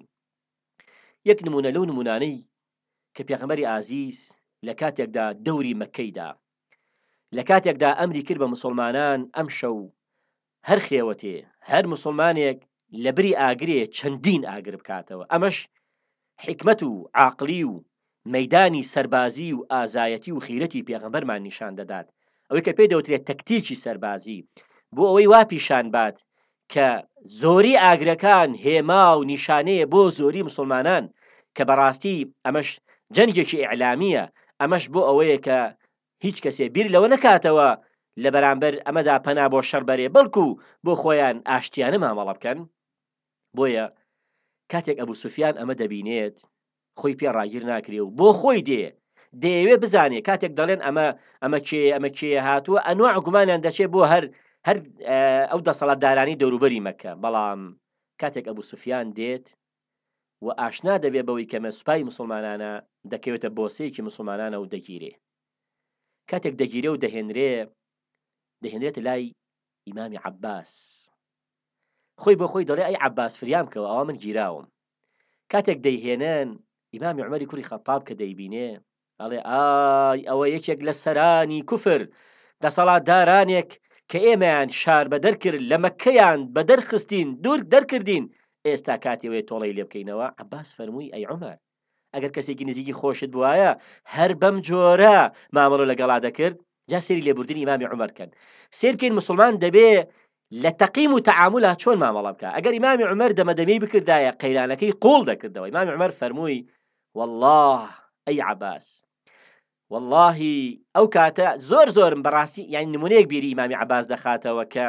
یەک نمونە لەو نمونانەی کە پێغەمبەری ئازیز لە کاتێکدا دەوری مەکەیدا لە کاتێکدا ئەمری کرد بە مسلمانان ئەم شەو هەر خێوەتێ هەر مسلمانێک لە بری ئاگرێ چەندین ئاگر بکاتەوە. ئەمەش حکمت و عاقلی و مەیدانی سەربازی و ئازایەتی و خیرەتی پێغەمبەرمان نیشان دەدات. ئەوەی کە پێی دەوترێت تەکتیکی سەربازی بۆ ئەوەی وا پیشان بات کە زۆری ئاگرەکان هێما و نیشانەیە بۆ زۆری مسلمانان کە بەڕاستی ئەمەش جەنگێکی ئیعلامیە. ئەمەش بۆ ئەوەیە کە هیچ کەسێ بیر لەوە نەکاتەوە لە بەرامبەر ئەمەدا پەنا بۆ شەڕبەرێ، بەڵکو بۆ خۆیان ئاشتیانە مامەڵە بکەن. بۆیە کاتێک ئەبوو سوفیان ئەمە دەبینێت خۆی پێ ڕاگیر ناکرێ و بۆ خۆی دێ دەیەوێ بزانێ کاتێک دەڵێن ئەمە ئەمە کێ ئەمە کێ هاتووە ئەنواع گومانیان دەچێت بۆ هەر هەر ئەو دەسەڵاتدارانی دەوروبەری مەکە. بەڵام کاتێک ئەبوو سوفیان دێت و ئاشنا دەبێ بەوەی کەمە سوپای مسلمانانە دەکەوێتە بۆسەیەکی مسلمانانە و دەگیرێ. کاتێک دەگیرێ و دەهێنرێ دەهێنرێتە لای ئیمامی عەباس. خۆی بۆ خۆی دەڵێ ئەی عەباس فریام کەوە ئەوە من گیراوم. کاتێک دەیهێنن ئیمامی عومەری کوڕی خەتاب کە دەیبینێ ئەڵێ ئای ئەوە یەکێک لە سەرانی کوفر، دەسەڵاتدارانێک کە ئێمەیان شار بەدەر کرد لە مەکەیان بەدەر خستین دوور دەرکردین، ئێستا کاتێوێ تۆڵەی لێ بکەینەوە. عەباس فەرمووی ئەی عومەر ئەگەر کەسێکی نزیکی خۆشت بوایە هەر بەم جۆرە مامەڵە لەگەڵا دەکرد. جا سێری لێبوردنی ئیمامی عومەر کەن، سێر بکەین مسلمان دەبێ لە تەقیم و تەعاملە چۆن مامەڵە بکە. ئەگەر ئیمامی عومەر دەمەدەمەی بکردایە قەیرانەکەی قوڵ دەکردەوە. ئیمامی عومەر فەرمووی والله ئەی عەباس واللهی ئەو کاتە زۆر زۆرم بەڕاستی یانی نمونەیەک بیری ئیمامی عەباس دەخاتەوە کە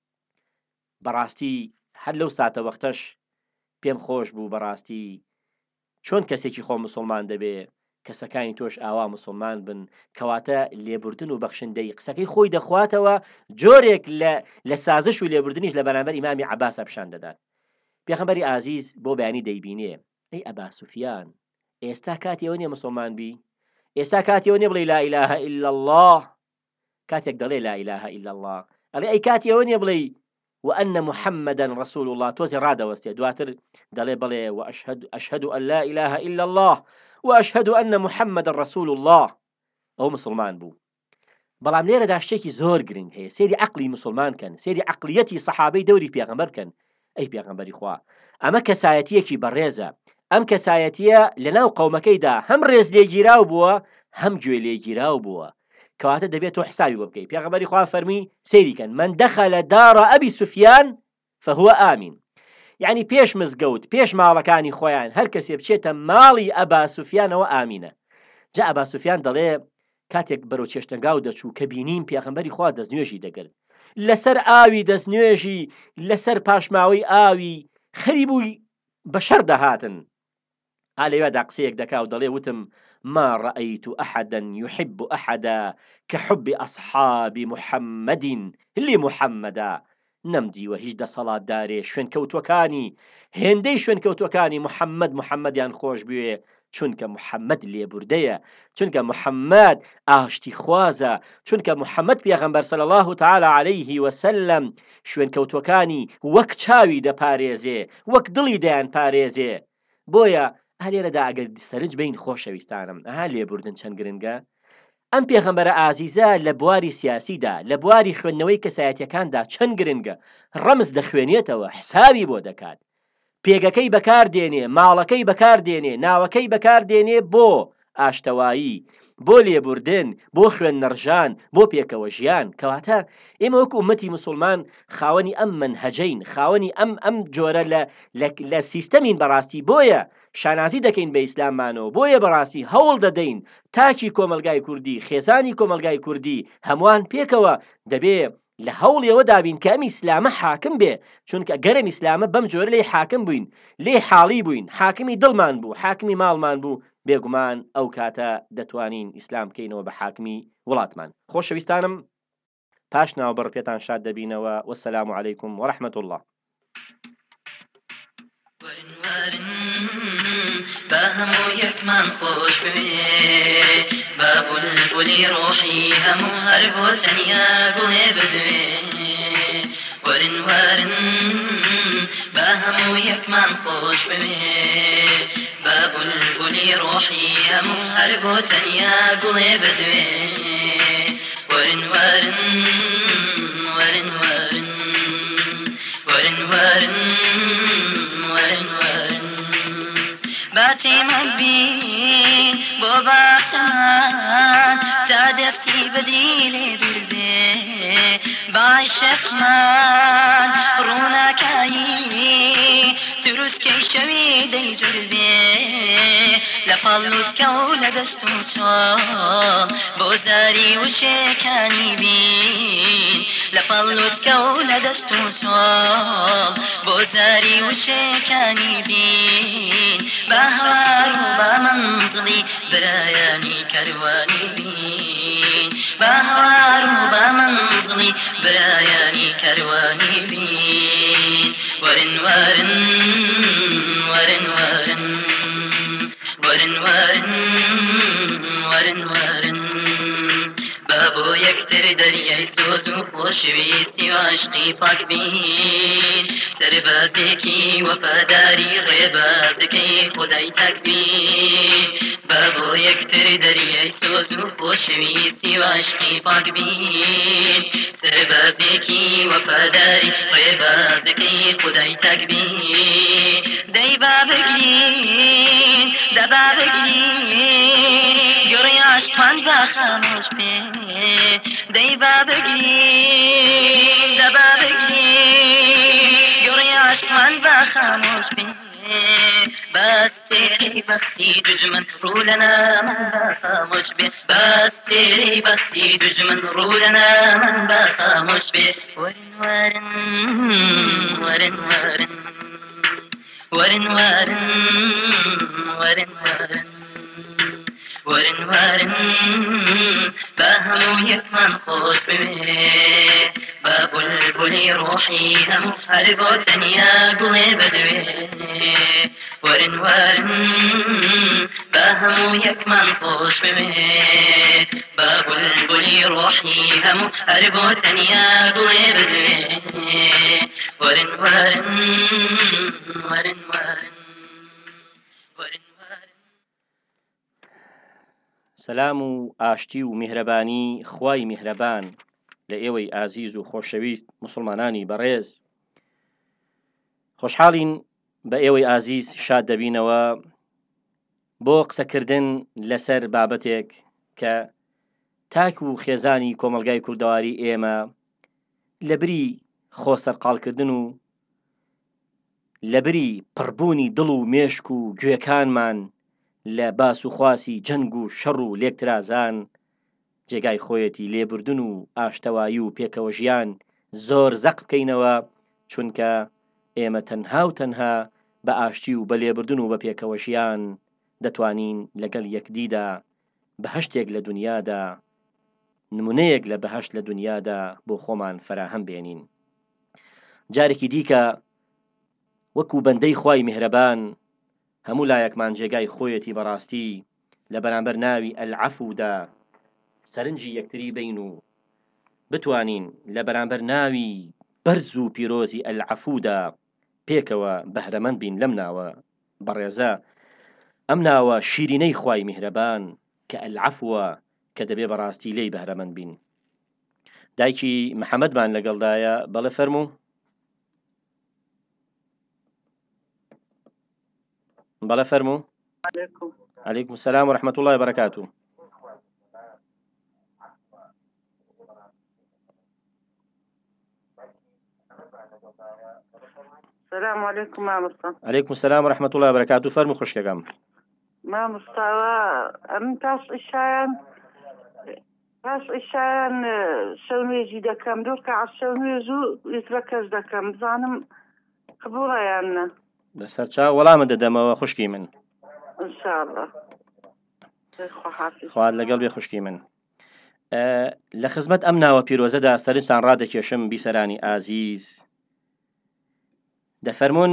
بەڕاستی هەر لەو ساتە وەختەش پێم خۆش بوو بەڕاستی چۆن کەسێکی خۆ مسلمان دەبێ کەسەکانی تۆش ئاوا مسلمان بن، کەواتە لێبوردن و بەخشندەی قسەکەی خۆی دەخواتەوە جۆرێک لە سازش و لێبوردنیش لە بەرامبەر ئیمامی عەباسە پیشان دەدات. پێغەمبەری ئازیز بۆ بەیانی دەیبینێ ئەی ئەبا سوفیان ئێستا کاتیەوە نییە مسلمان بی، ئێستا کاتیەوە نییە بڵێ لا ئیلاهە ئیلا الله. کاتێک دەڵێ لا ئیلاهە ئیلا الله ئەڵێ ئەی کاتیەوە نییە بڵێ وأن محمدا رسول الله توزي رادة وستي دواتر دلي بلي وأشهد أشهد أن لا إله إلا الله وأشهد أن محمد رسول الله. أو مسلمان بو بەڵام لێرەدا شتێکی زۆر گرنگ هەیە، سێری عەقلی موسڵمانکەن، سێری عەقلیەتی سەحابەی دەوری پێغەمبەرکەن. ئەی پێغەمبەری خوا، ئەمە کەسایەتیەکی بەڕێزە، ئەم کەسایەتیە لەناو قەومەکەیدا هەم ڕێز لێگیراو بووە هەم گوێ لێگیراو بووە، کەواتە دەبێت تۆ حسابی بۆ بکەی. پێغەمبەری خوا فەرمی سەیریکەن من دەخەلە دارە ئەبی سوفیان فهو ئامین، یعنی پێش مزگەوت پێش ماڵەکانی خۆیان هەر کەسێ بچێتە ماڵی ئەبا سوفیانەوە ئامینە. جا ئەبا سوفیان دەڵێ کاتێک بەرەو چێشتەنگاو دەچوو کە بینیم پێغەمبەری خوا دەستنوێژی دەگرت، لەسەر ئاوی دەستنوێژی لەسەر پاشماوەی ئاوی خەریبووی بە شەر دەهاتن. ها لەوێدا قسەیەک دەکا و دەڵێ وتم ما رأيت أحدا يحب أحدا كحب أصحاب محمد لمحمدا. نەمدیوە هیچ دەسەڵات دارێ شوێن کەوتوەکانی هێندەی شوێن کەوتوەکانی محەممەد محەممەدیان خۆش بوێ، چونکە محەممەد لێبوردەیە، چونکە محەممەد ئاشتی خوازە، چونکە محەممەد پێغەمبەر صلی الله تعالی عليه وسلم شوێن کەوتوەکانی وەک چاوی دەپارێزێ، وەک دڵی دەیان پارێزێ. بۆیە هەلێرەدا ئەگەر سەرنج بین خۆشەویستانم ئەها لێبوردن چەند گرنگە. ئەم پێغەمبەرە ئازیزە لە بواری سیاسیدا لە بواری خوێندنەوەی کەسایەتیەکاندا چەند گرنگە، ڕەمز دەخوێنێتەوە، حسابی بۆ دەکات، پێگەکەی بەکاردێنێ، ماڵەکەی بەکاردێنێ، ناوەکەی بەکاردێنێ بۆ ئاشتەوایی، بۆ لێبوردن، بۆ خوێن نەڕژان، بۆ پێکەوە ژیان. کەواتە ئێمە وەکو ئومەتی موسڵمان خاوەنی ئەم منهەجەین، خاوەنی ئەم ئەم جۆرە لە سیستەمین بەڕاستی. بۆیە شانازی دەکەین بە ئیسلاممانەوە، بۆیە بەڕاستی هەوڵ دەدەین تاکی کۆمەلگای کوردی، خێزانی کۆمەلگای کوردی هەمووان پێکەوە دەبێ لە هەوڵیەوە دابین کە ئەم ئیسلامە حاکم بێ، چونکە گەرم ئیسلامە بەم جۆرە لێ حاکم بووین، لێ حاڵی بووین، حاکمی دڵمان بوو، حاکمی ماڵمان بوو، بێگومان ئەو کاتە دەتوانین ئیسلام بکەینەوە بە حاکمی وڵاتمان. خۆشەویستانم، پاش ناوبەڕ پێتان شاد دەبینەوە. وەسەلام عەلەیکوم وەڕەحمەت الله. بهمو يكمن خوش بي باب البلي روحي همو هربو تنيا قوي بدوي ورن ورن بهمو يكمن خوش بي باب البلي روحي همو هربو تنيا قوي بدوي ورن ورن ورن ورن ورن ورن ورن ورن باتي مبين بو باشان تادفتي بديلي دردي باشق من رونا كاي تروس كي شوي دي جردي لفلت كولا دستو صال بوزاري وشيكاني بين لفلت كولا دستو صال بوزاري وشيكاني بين بهوار وبمنزلي براياني كرواني بين بهوار وبمنزلي براياني كرواني بين ورن ورن ورن ورن ورن ورن ورن ورن بابو يكتر درياي سوزو خوشويستي وعشقي پاك بين سربازكي وفاداري ربازكي خداي تكبين بابو يكتر درياي سوزو خوشويستي وعشقي پاك بين سربازكي وفاداري ربازكي خداي تكبين داي بابقين دا بابقين جري عشقان بخاموش بين داي بابقين دا بابقين جري عشقان بخاموش بين بس تیری بختی دشمن رو لنا من بخاموش بی بس تیری بختی دشمن رو لنا من بخاموش بی ورن ورن ورن ورن ورن ورن ورن ورن ورن ورن بهمو يكمن خوش بي باب البلي روحي هم هربو تنيا قوي بدوي ورن ورن بهمو يكمن خوش بي باب البلي روحي هم هربو تنيا قوي بدوي ورن ورن ورن ورن سەلام و ئاشتی و میهرەبانی خوای میهرەبان لە ئێوەی ئازیز و خۆشەویست موسڵمانانی بەڕێز خۆشحاڵین بە ئێوەی ئازیز شاد دەبینەوە بۆ قسەکردن لەسەر بابەتێک کە تاک و خێزانی کۆمەلگای کوردەواری ئێمە لە بری خۆسەرقاڵکردن و لە بری پڕبوونی دڵ و مێشک و گوێکانمان لە باس و خواسی جەنگ و شەڕ و لێکترازان جێگای خۆیەتی لێبوردن و ئاشتەوایی و پێکەوە ژیان زۆر زەق بکەینەوە، چونکە ئێمە تەنها و تەنها بە ئاشتی و بە لێبوردن و بە پێکەوە ژیان دەتوانین لەگەڵ یەکدیدا بەهەشتێک لە دنیادا نمونەیەک لە بەهەشت لە دنیادا بۆ خۆمان فراهەم بێنین. جارێکی دیکە وەکو بەندەی خوای میهرەبان هەموو لایەکمان جێگای خۆیەتی بەڕاستی لە بەرامبەر ناوی ئەلعەفودا سەرنجی یەکتری بین و بتوانین لە بەرامبەر ناوی بەرز و پیرۆزی ئەلعەفودا پێکەوە بەهرەمەند بین لەم ناوە بەڕێزە، ئەم ناوە شیرینەی خوای میهرەبان کە ئەلعەفوە کە دەبێ بەڕاستی لێی بەهرەمەند بین. دایکی محەممەدمان لەگەڵدایە، بەڵێ فەرموو. بەڵێ فەرموو. عەلەیکوم سەلام و ڕەحمەتوڵڵی و بەرەکاتوو. السلام عليكم مامۆستا. عەلەیکوم سەلام و ڕەحمەتوڵڵی و بەرەکاتوو. فەرموو خوشکەکەم. مامۆستاوە ئەم پاش ئیشایان پاش ئیشایان شەو نوێژی دەکەم، دوو ڕکەعەت شەو نوێژ و ویترە کەس دەکەم، بزانم قبوڵە یان نە. بەسەر چاو وەڵامت دەدەمەوە خوشکی من. ئینشاءڵڵا. خوات لەگەڵ بێ خوشکی من. لە خزمەت ئەم ناوە پیرۆزەدا سەرنجتان ڕادەکێشم بیسەرانی ئازیز. دەفەرمونون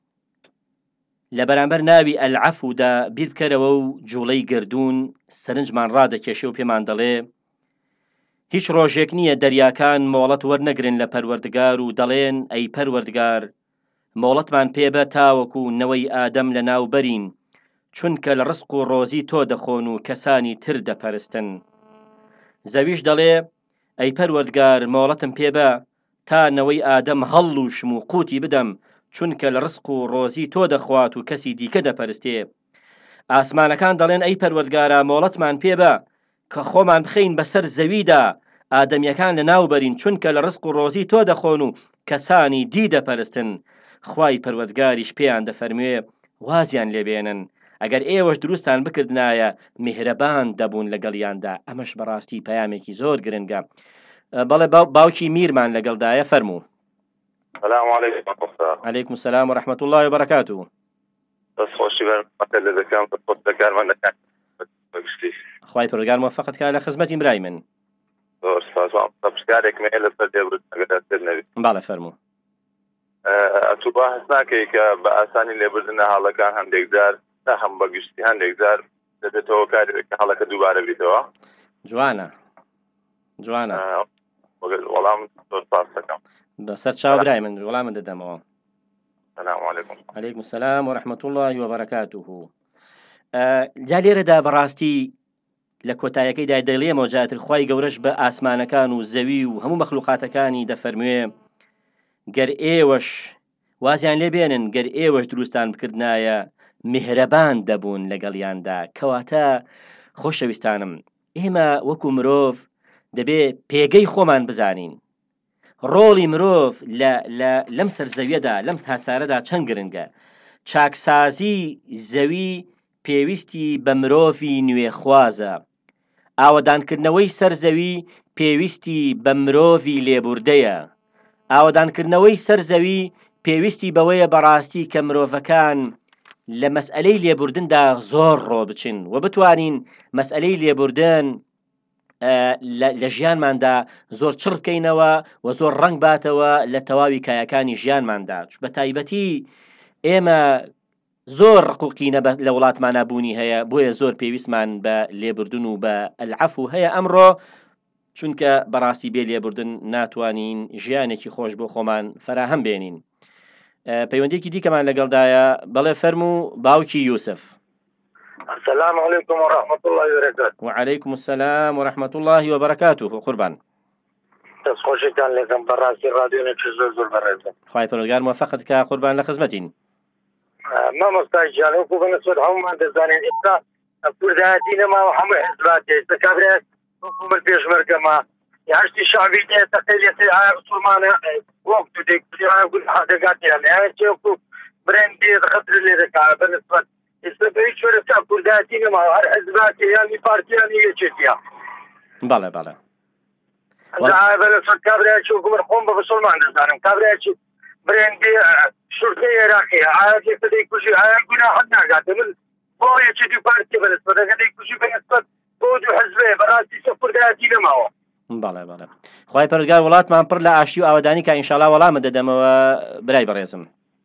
لە بەرامبەر ناوی ئەلعەفودا بیر بکەرەوە و جوڵەی گردوون سەرنجمان ڕادەکێشێ و پێمان دەڵێ هیچ ڕۆژێک نییە دەریاکان مۆڵەت وەرنەگرن لە پەروەردگار و دەڵێن ئەی پەروەردگار مۆڵەتمان پێبە تاوەکو نەوەی ئادەم لە ناو بەرین، چونکە لە ڕزق و ڕۆزی تۆ دەخۆن و کەسانی تر دەپەرستن. زەویش دەڵێ ئەی پەروەردگار مۆڵەتم پێبە تا نەوەی ئادەم هەڵوشم و قوتی بدەم، چونکە لە ڕزق و ڕۆزی تۆ دەخوات و کەسی دیکە دەپەرستێ. ئاسمانەکان دەڵێن ئەی پەروەردگارە مۆڵەتمان پێبە کە خۆمان بخەین بەسەر زەویدا ئادەمیەکان لە ناو بەرین، چونکە لە ڕزق و ڕۆزی تۆ دەخۆن و کەسانی دی دەپەرستن. خوای پەروەردگاریش پێیان دەفەرموێ وازیان لێبێنن ئەگەر ئێوەش دروستان بکردنایە میهرەبان دەبوون لەگەڵیاندا. ئەمەش بەڕاستی پەیامێکی زۆر گرنگە. بەڵێ باوکی میرمان لەگەڵدایە، فەرموو. السلام عليكم. عەلەیکوم سەلام و ڕەحمەتوڵڵی و بەرەکاتوو. بەس خۆشی بەرمەتە لە دەکەم بە دەکارمەندەکان بەگشتی خوای پەروەردگار موفقت کات لە خزمەتی برای من. زۆر سپاس. پرسیارێکم هەیە لەسەر دێورت ئەگەر تر نەبێت. باڵێ فەرموو. ئەتوو باس ناکەی کە بە ئاسانی لێبوردنە هەڵەکان هەندێک جار تا هەم بەگشتی هەندێک جار دەبێتەوە کارێکە هەڵەکە دووبارە بیتەوە. جوانە جوانە. وەڵام زۆر سپاس دەکەم. بەسەر چاو برای من وەڵامت دەدەمەوە. السلام عليكم. عەلەیکوم السلام و ڕەحمەتوڵڵی و بەرەکاتوه. جا لێرەدا بەڕاستی لە کۆتاییەکەیدا دەڵێمەوە جاتر خوای گەورەش بە ئاسمانەکان و زەوی و هەموو مەخلوقاتەکانی دەفەرموێ گەر ئێوەش وازیان لێبێنن گەر ئێوەش دروستان بکردنایە میهرەبان دەبوون لەگەڵیاندا. کەواتە خۆشەویستانم ئێمە وەکو مرۆڤ دەبێ پێگەی خۆمان بزانین ڕۆڵی مرۆڤ لەم سەرزەویەدا لەم هەسارەدا چەند گرنگە. چاکسازی زەوی پێویستی بە مرۆڤی نوێخوازە. ئاوەدانکردنەوەی سەرزەوی پێویستی بە مرۆڤی لێبوردەیە. ئاوەدانکردنەوەی سەرزەوی پێویستی بەوەیە بەڕاستی کە مرۆڤەکان لە مەسئلەی لێبوردندا زۆر ڕۆ بچن و بتوانین مەسئلەی لێبوردن لە ژیانماندا زۆر چڕ بکەینەوە و زۆر ڕنگ باتەوە لە تەواوی کایەکانی ژیانماندا. بە تایبەتی ئێمە زۆر ڕقوقینە لە وڵاتمانە بوونی هەیە، بۆیە زۆر پێویستمان بە لێبوردن و بە ئەلعەفو هەیە ئەمڕۆ، چونکە بەڕاستی بێ لێبوردن ناتوانین ژیانێکی خۆش بۆ خۆمان فراهەم بێنین. پەیوەندێکی دیکەمان لەگەڵدایە، بەڵێ فەرموو باوکی یوسف. السلام عليكم ورحمة الله وبركاته. وعليكم السلام ورحمة الله وبركاته. قربان تسخوشتان لكم براسي راديو نتشزو زور براسي خواهي پرودگار موفقت که قربان لخزمتين. ما مستاجان وكو بنسود هم ما دزانين إبقى كرداتين ما وحمو حزباتي استكابرات حكومة البيشمركة ما يعشتي شعبية تقيلية عام سلمانة وقت ديك بليران يقول حدقاتي يعني يعني شوكو برندي خطر اللي ذكا بنسود استبعيد شورة كرداتين ما هر حزباتي يعني بارتياني يشتيا بله بله أنا بنسود كابرات شوكو مرقوم بسلمان دزانم كابرات برندي شرطة عراقية عادي كذي كوشي عادي كنا حنا قاعد من هو يشتي بارتي بنسود كذي كوشي بنسود بود حزبه براسي سفر داتي ما هو بله بله خواهی پرودگار وڵاتمان پڕ لە ئاشتی و ئاوادانی کە ئینشاڵا وەڵامە دەدەمەوە برای بەڕێزم.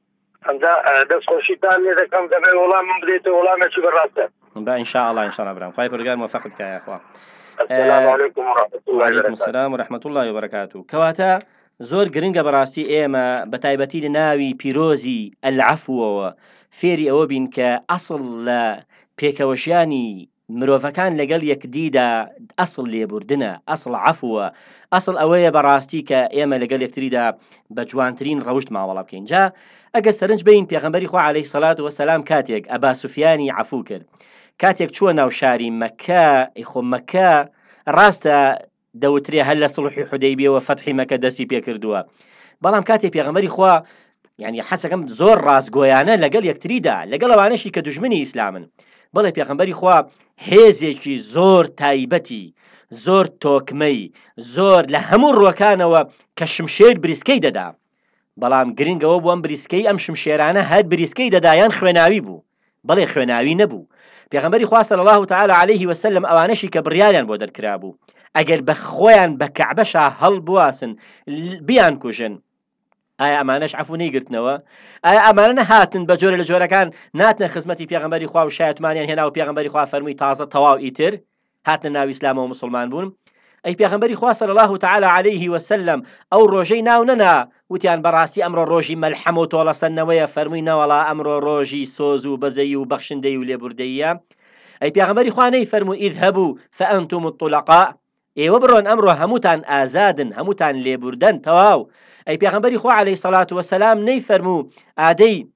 ئەمدا دەستخۆشیتان لێ دەکەم دەبێ وەڵامم بدەیتەوە وەڵامێکی بەڕاستە بە ئینشاءڵڵا ئینشاڵا برام خواهی پرودگار موفقت کایە خوا. السلام عليكم ورحمة الله وعليكم وبركاته. السلام ورحمة الله وبركاته. كواتا زۆر گرنگە بەڕاستی ئێمە بە تایبەتی لە ناوی پیرۆزی ئەلعەفوەوە فێری ئەوە بین کە ئەسڵ لە پێکەوەشیانی مرۆڤەکان لەگەڵ یەکدیدا ئەسڵ لێبوردنە، ئەسڵ عەفووە، ئەسڵ ئەوەیە بەڕاستی کە ئێمە لەگەڵ یەکتریدا بە جوانترین ڕەوشت ماوەڵە بکەین. جا ئەگە سەرنج بین پێغەمبەری خوا عەلەیهی سەڵات وەسەلام کاتێک ئەبا سوفیانی عەفوو کرد، کاتێک چووە ناو شاری مەککە، ئیخۆ مەککە ڕاستە دەوترێ هەر لە سڵحی حودەیبیەوە فەتحی مەکە دەستی پێ کردووە، بەڵام کاتێک پێغەمبەری خوا یعنی حەسەکەم زۆر ڕاستگۆیانە لەگەڵ یەکتریدا لەگەڵ ئەوانەشی کە دوژمنی ئیسلامن، بەڵێ پێغەمبەری خوا هێزێکی زۆر تایبەتی، زۆر تۆکمەی، زۆر لە هەموو ڕووەکانەوە کە شمشێر بریسکەی دەدا، بەڵام گرنگەوە بۆ ئەم بریسکەی ئەم شمشێرانە هەر بریسکەی دەدایان خوێناوی بوو، بەڵێ خوێناوی نەبوو. پێغەمبەری خوا صلی الله تعالی علیه وسلم ئەوانەشی کە بڕیاریان بۆ دەرکرا بوو ئەگەر بە خۆیان بە کەعبەشا هەڵبواسن بیان کوژن، ئایا ئەمانەش عەفو نەیگرتنەوە؟ ئایا ئەمانە نەهاتن بە جۆرە لە جۆرەکان ناتنە خزمەتی پێغەمبەری خوا و شایەتمانیان هێنا و پێغەمبەری خوا فەرمووی تازە تەواو ئیتر هاتنە ناو ئیسلامەوە و موسڵمان بوون؟ ئەی پێغەمبەری خوا صلی الله تعالی علیه وسلم ئەو ڕۆژەی ناو نەنا وتیان بەڕاستی ئەمڕۆ ڕۆژی مەلحەم و تۆڵەسەندنەوەیە، فەرمووی نەوەڵا ئەمڕۆ ڕۆژی سۆز و بەزەیی و بەخشندەی و لێبوردەییە. ئەی پێغەمبەری خوا نەیفەرمووی ئیذهبوا فەئەنتم الطلقاء، ئێوە بڕۆن ئەمڕۆ هەمووتان ئازادن، هەمووتان لێبوردن تەواو. ئەی پێغەمبەری خوا عەلەیهی سەڵات وەسەلام نەیفەرموو ئادەی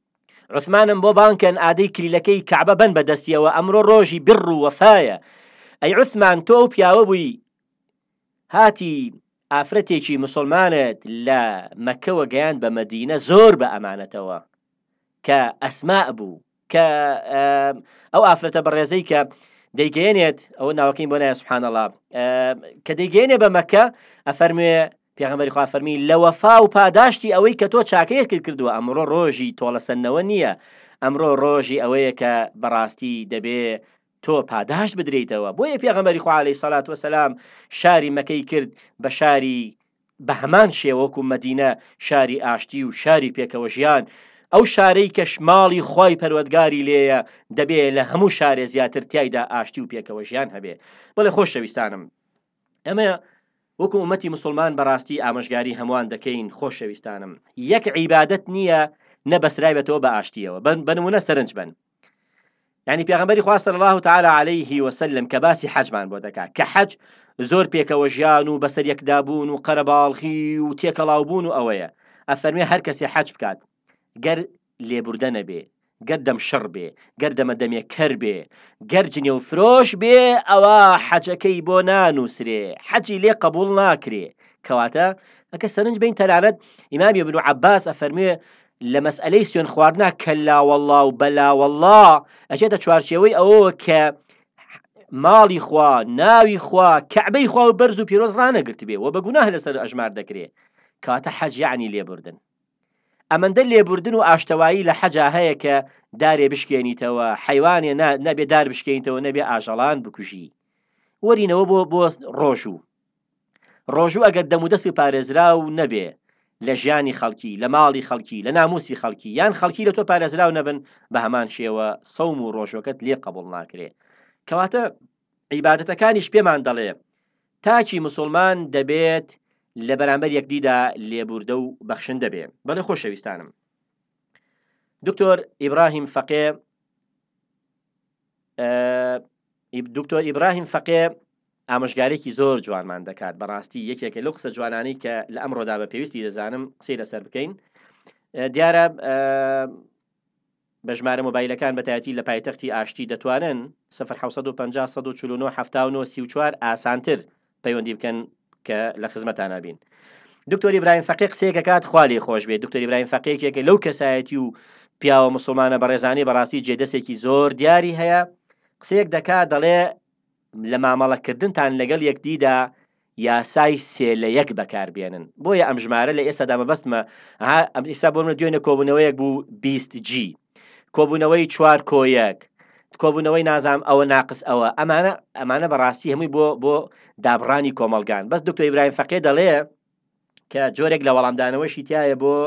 عوسمانم بۆ بانکەن ئادەی کلیلەکەی کەعبە بەن بەدەستیەوە ئەمڕۆ ڕۆژی بڕ و وەفایە. ئەی عوسمان تۆ ئەو پیاوە بووی هاتی ئافرەتێکی مسلمانت لە مەککەوە گەیاند بە مەدینە زۆر بە ئەمانەتەوە کە ئەسماء بوو، کە ئەو ئافرەتە بەڕێزەی کە دەیگەێنێت ئەوە ناوەکەی بۆ نایە سوبحان الله کە دەیگەێنێ بە مەککە ئەفەرموێ پێغەمبەری خوا فەرمی لە وەفا و پاداشتی ئەوەی کە تۆ چاکەیەت کرد کردووە، ئەمڕۆ ڕۆژی تۆڵەسەندنەوە نییە، ئەمڕۆ ڕۆژی ئەوەیە کە بەڕاستی دەبێ تۆ پاداشت بدرێتەوە. بۆیە پێغەمبەری خوا عەلەیهی سەڵات وەسەلام شاری مەکەی کرد بە شاری بە هەمان شێوەکو مەدینە شاری ئاشتی و شاری پێکەوەژیان، ئەو شارەی کە شماڵی خۆی پەروەردگاری لێیە دەبێ لە هەموو شارێ زیاتر تایدا ئاشتی و پێکەوەژیان هەبێ. بەڵێ خۆشەویستانم، ئەمە وەکو ئومەتی موسڵمان بەڕاستی ئامۆژگاری هەمووان دەکەین. خۆشەویستانم، یەک عیبادەت نییە نەبەسرای بێتەوە بە ئاشتیەوە. بە نمونە سەرنج بن، یعنی پێغەمبەری خوا صلی الله تعالی علیه وسلم کە باسی حەجمان بۆ دەکات کە حەج زۆر پێکەوەژیان و بەسەر یەکدابوون و قەرەباڵغی و تێکەڵاوبوون و ئەوەیە، ئەفەرمێ هەر کەسێ حەج بکات گەر لێبوردە نەبێ، گەر دەم شڕ بێ، گەر دەمە دەمێ کەر بێ، گەر جنێ و فرۆش بێ، ئەوە حەجەکەی بۆ نانووسرێ، حەجی لێ قبوڵ ناکرێ. کەواتە ئەکە سەرنج بین تەنانەت ئیمامی ابن عەباس ئەفەرمێ لە مەسئلەی سوێن خواردنا کەلا وەڵڵا و بەلا وەڵڵا ئەچێتە چوارچێوەی ئەوە کە ماڵی خوا، ناوی خوا، کەعبەی خوا و بەرز و پیرۆز ڕانەگرت بێ و بە گوناه لەسەر ئەژمار دەکرێ. کەواتە حەج یعنی لێبوردن. ئەمەندە لێبوردن و ئاشتەوایی لە حەجا هەیە کە دارێ بشکێنیتەوە، حیوانێ نەبێ دار بشکێنیتەوە، نەبێ ئاژەڵان بکوژی. وەرینەوە بۆ بۆ ڕۆژوو ڕۆژوو ئەگەر دەم و دەستی پارێزراو نەبێ لە ژیانی خەڵکی، لە ماڵی خەڵکی، لە ناموسی خەڵکی، یان خەڵکی لە تۆ پارێزراو نەبن، بە هەمان شێوە سەوم و ڕۆژوەکەت لێ قبوڵ ناکرێ. کەواتە عیبادەتەکانیش پێمان دەڵێ تاچی موسڵمان دەبێت لە بەرامبەر یەکدیدا لێبوردە و بەخشن دەبێ. بەڵێ خۆشەویستانم، دکتۆر ئیبراهیم فەقێ دکتۆر ئیبراهیم فەقێ ئامۆژگارێکی زۆر جوانمان دەکات بەڕاستی یەکێکە لەو قسە جوانانەی کە لە ئەمڕۆدا بە پێویستی دەزانم قسەی لەسەر بکەین. دیارە بە ژمارە مۆبایلەکان بەتایەتی لە پایتەختی ئاشتی دەتوانن صفر حوت و پەنجا سەد و چل و نۆ هەفتاد و نۆ سی و چوار ئاسانتر پەیوەندی بکەن کە لە خزمەتانە بین. دکتۆر ئیبراهیم فەقێ قسەیەکە کات خوالی خۆش بێت. دکتۆر ئیبراهیم فەقێکێکە لەو کەسایەتی و پیاوە مسلمانە بەڕێزانی بەڕاستی جێدەسێکی زۆر دیاری هەیە. قسەیەک دەکات دەڵێ لە مامەڵەکردنتان لەگەڵ یەکدیدا یاسای سێ لە یەک بەکاربێنن. بۆیە ئەم ژمارە لە ئێستادا مەبەستمە ئێستا بۆ منە دوێنێ کۆبوونەوەیەک بوو بیست جی، کۆبوونەوەی چوار کۆیەک، کۆبوونەوەی نازام ئەوە ناقص ئەوە ئەمانە ئەمانە بەڕاستی هەمووی بۆ بۆ دابڕانی کۆمەلگان. بەس دکتۆر ئیبراهیم فەقێ دەڵێ کە جۆرێک لە وەڵامدانەوەشی تایە بۆ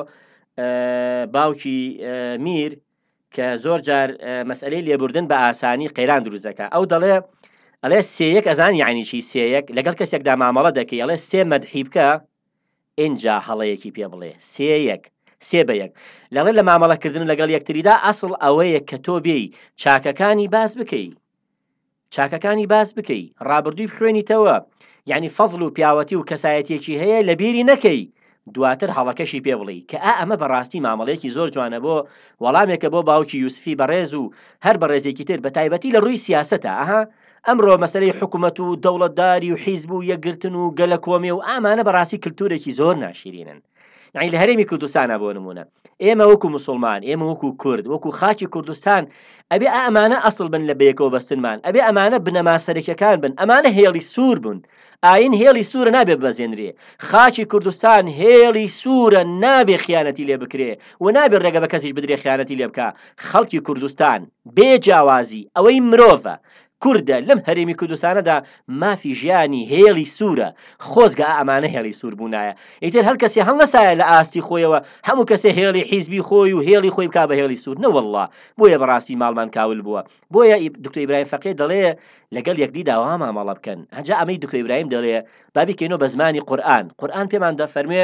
باوکی میر کە زۆر جار مەسئلەی لێبوردن بە ئاسانی قەیران دروست دەکات. ئەو دەڵێ ئەڵێ سێیەک ئەزان یعنی چی سێیەک لەگەڵ کەسێکدا مامەڵە دەکەی ئەڵێ سێ مەدحی بکە ئینجا هەڵەیەکی پێ بڵێ سێیەک سێ بە یەک لەڵێ لە مامەڵەکردن لەگەڵ یەکتریدا ئەسڵ ئەوەیە کە تۆ بێی چاکەکانی باس بکەی چاکەکانی باس بکەی ڕابردووی بخوێنیتەوە یعنی فەضل و پیاوەتی و کەسایەتێکی هەیە لە بیری نەکەی دواتر هەڵەکەشی پێ بڵێ کە ئا ئەمە بەڕاستی مامەڵەیەکی زۆر جوانە بۆ وەڵامێکە بۆ باوکی یوسفی بەڕێز و هەر بەڕێزێکی تر بە تایبەتی لە ڕووی سیاسەتە. ئەها ئەمڕۆ مەسەلەی حکوومەت و دەوڵەتداری و حیزب و یەکگرتن و گەلە کۆمێ و ئامانە بەڕاستی کللتورێکی زۆر ناشرینن. یعنی لە هەرێمی کوردستانە بۆ نمونە ئێمە وەکو مسلمان ئێمە وەکو کورد وەکو خاکی کوردستان ئەبێ ئەمانە ئەسڵ بن لە بەیەکەوە بەستنمان ئەبێ ئەمانە بنەما سەرەکیەکان بن ئەمانە هێڵی سوور بوون ئاین هێڵی سوورە نابێ بەزێنرێ خاکی کوردستان هێڵی سوورە نابێ خیانەتی لێ بکرێ و نابێ ڕێگە بە کەسیش بدرێ خیانەتی لێ بکە. خەڵکی کوردستان بێ جیاوازی ئەوەی مرۆڤە کوردە لەم هەرێمی کوردستانەدا مافی ژیانی هێڵی سوورە خۆزگە ئەمانە هێڵی سوور بوونایە ئیتر هەر کەسێ هەڵ نەسایە لە ئاستی خۆیەوە هەموو کەسێ هێڵی حیزبی خۆی و هێڵی خۆی بکا بە هێڵی سوور نەوەڵڵا بۆیە بەڕاستی ماڵمان کاول بووە. بۆیە دکتۆر ئیبراهیم فەقێ دەڵێ لەگەڵ یەکدیدا وا مامەڵە بکەن. هەنجا ئەمەی دکتۆر ئیبراهیم دەڵێ بابی کەینەوە بە زمانی قورئان قورئان پێمان دەفەرمێ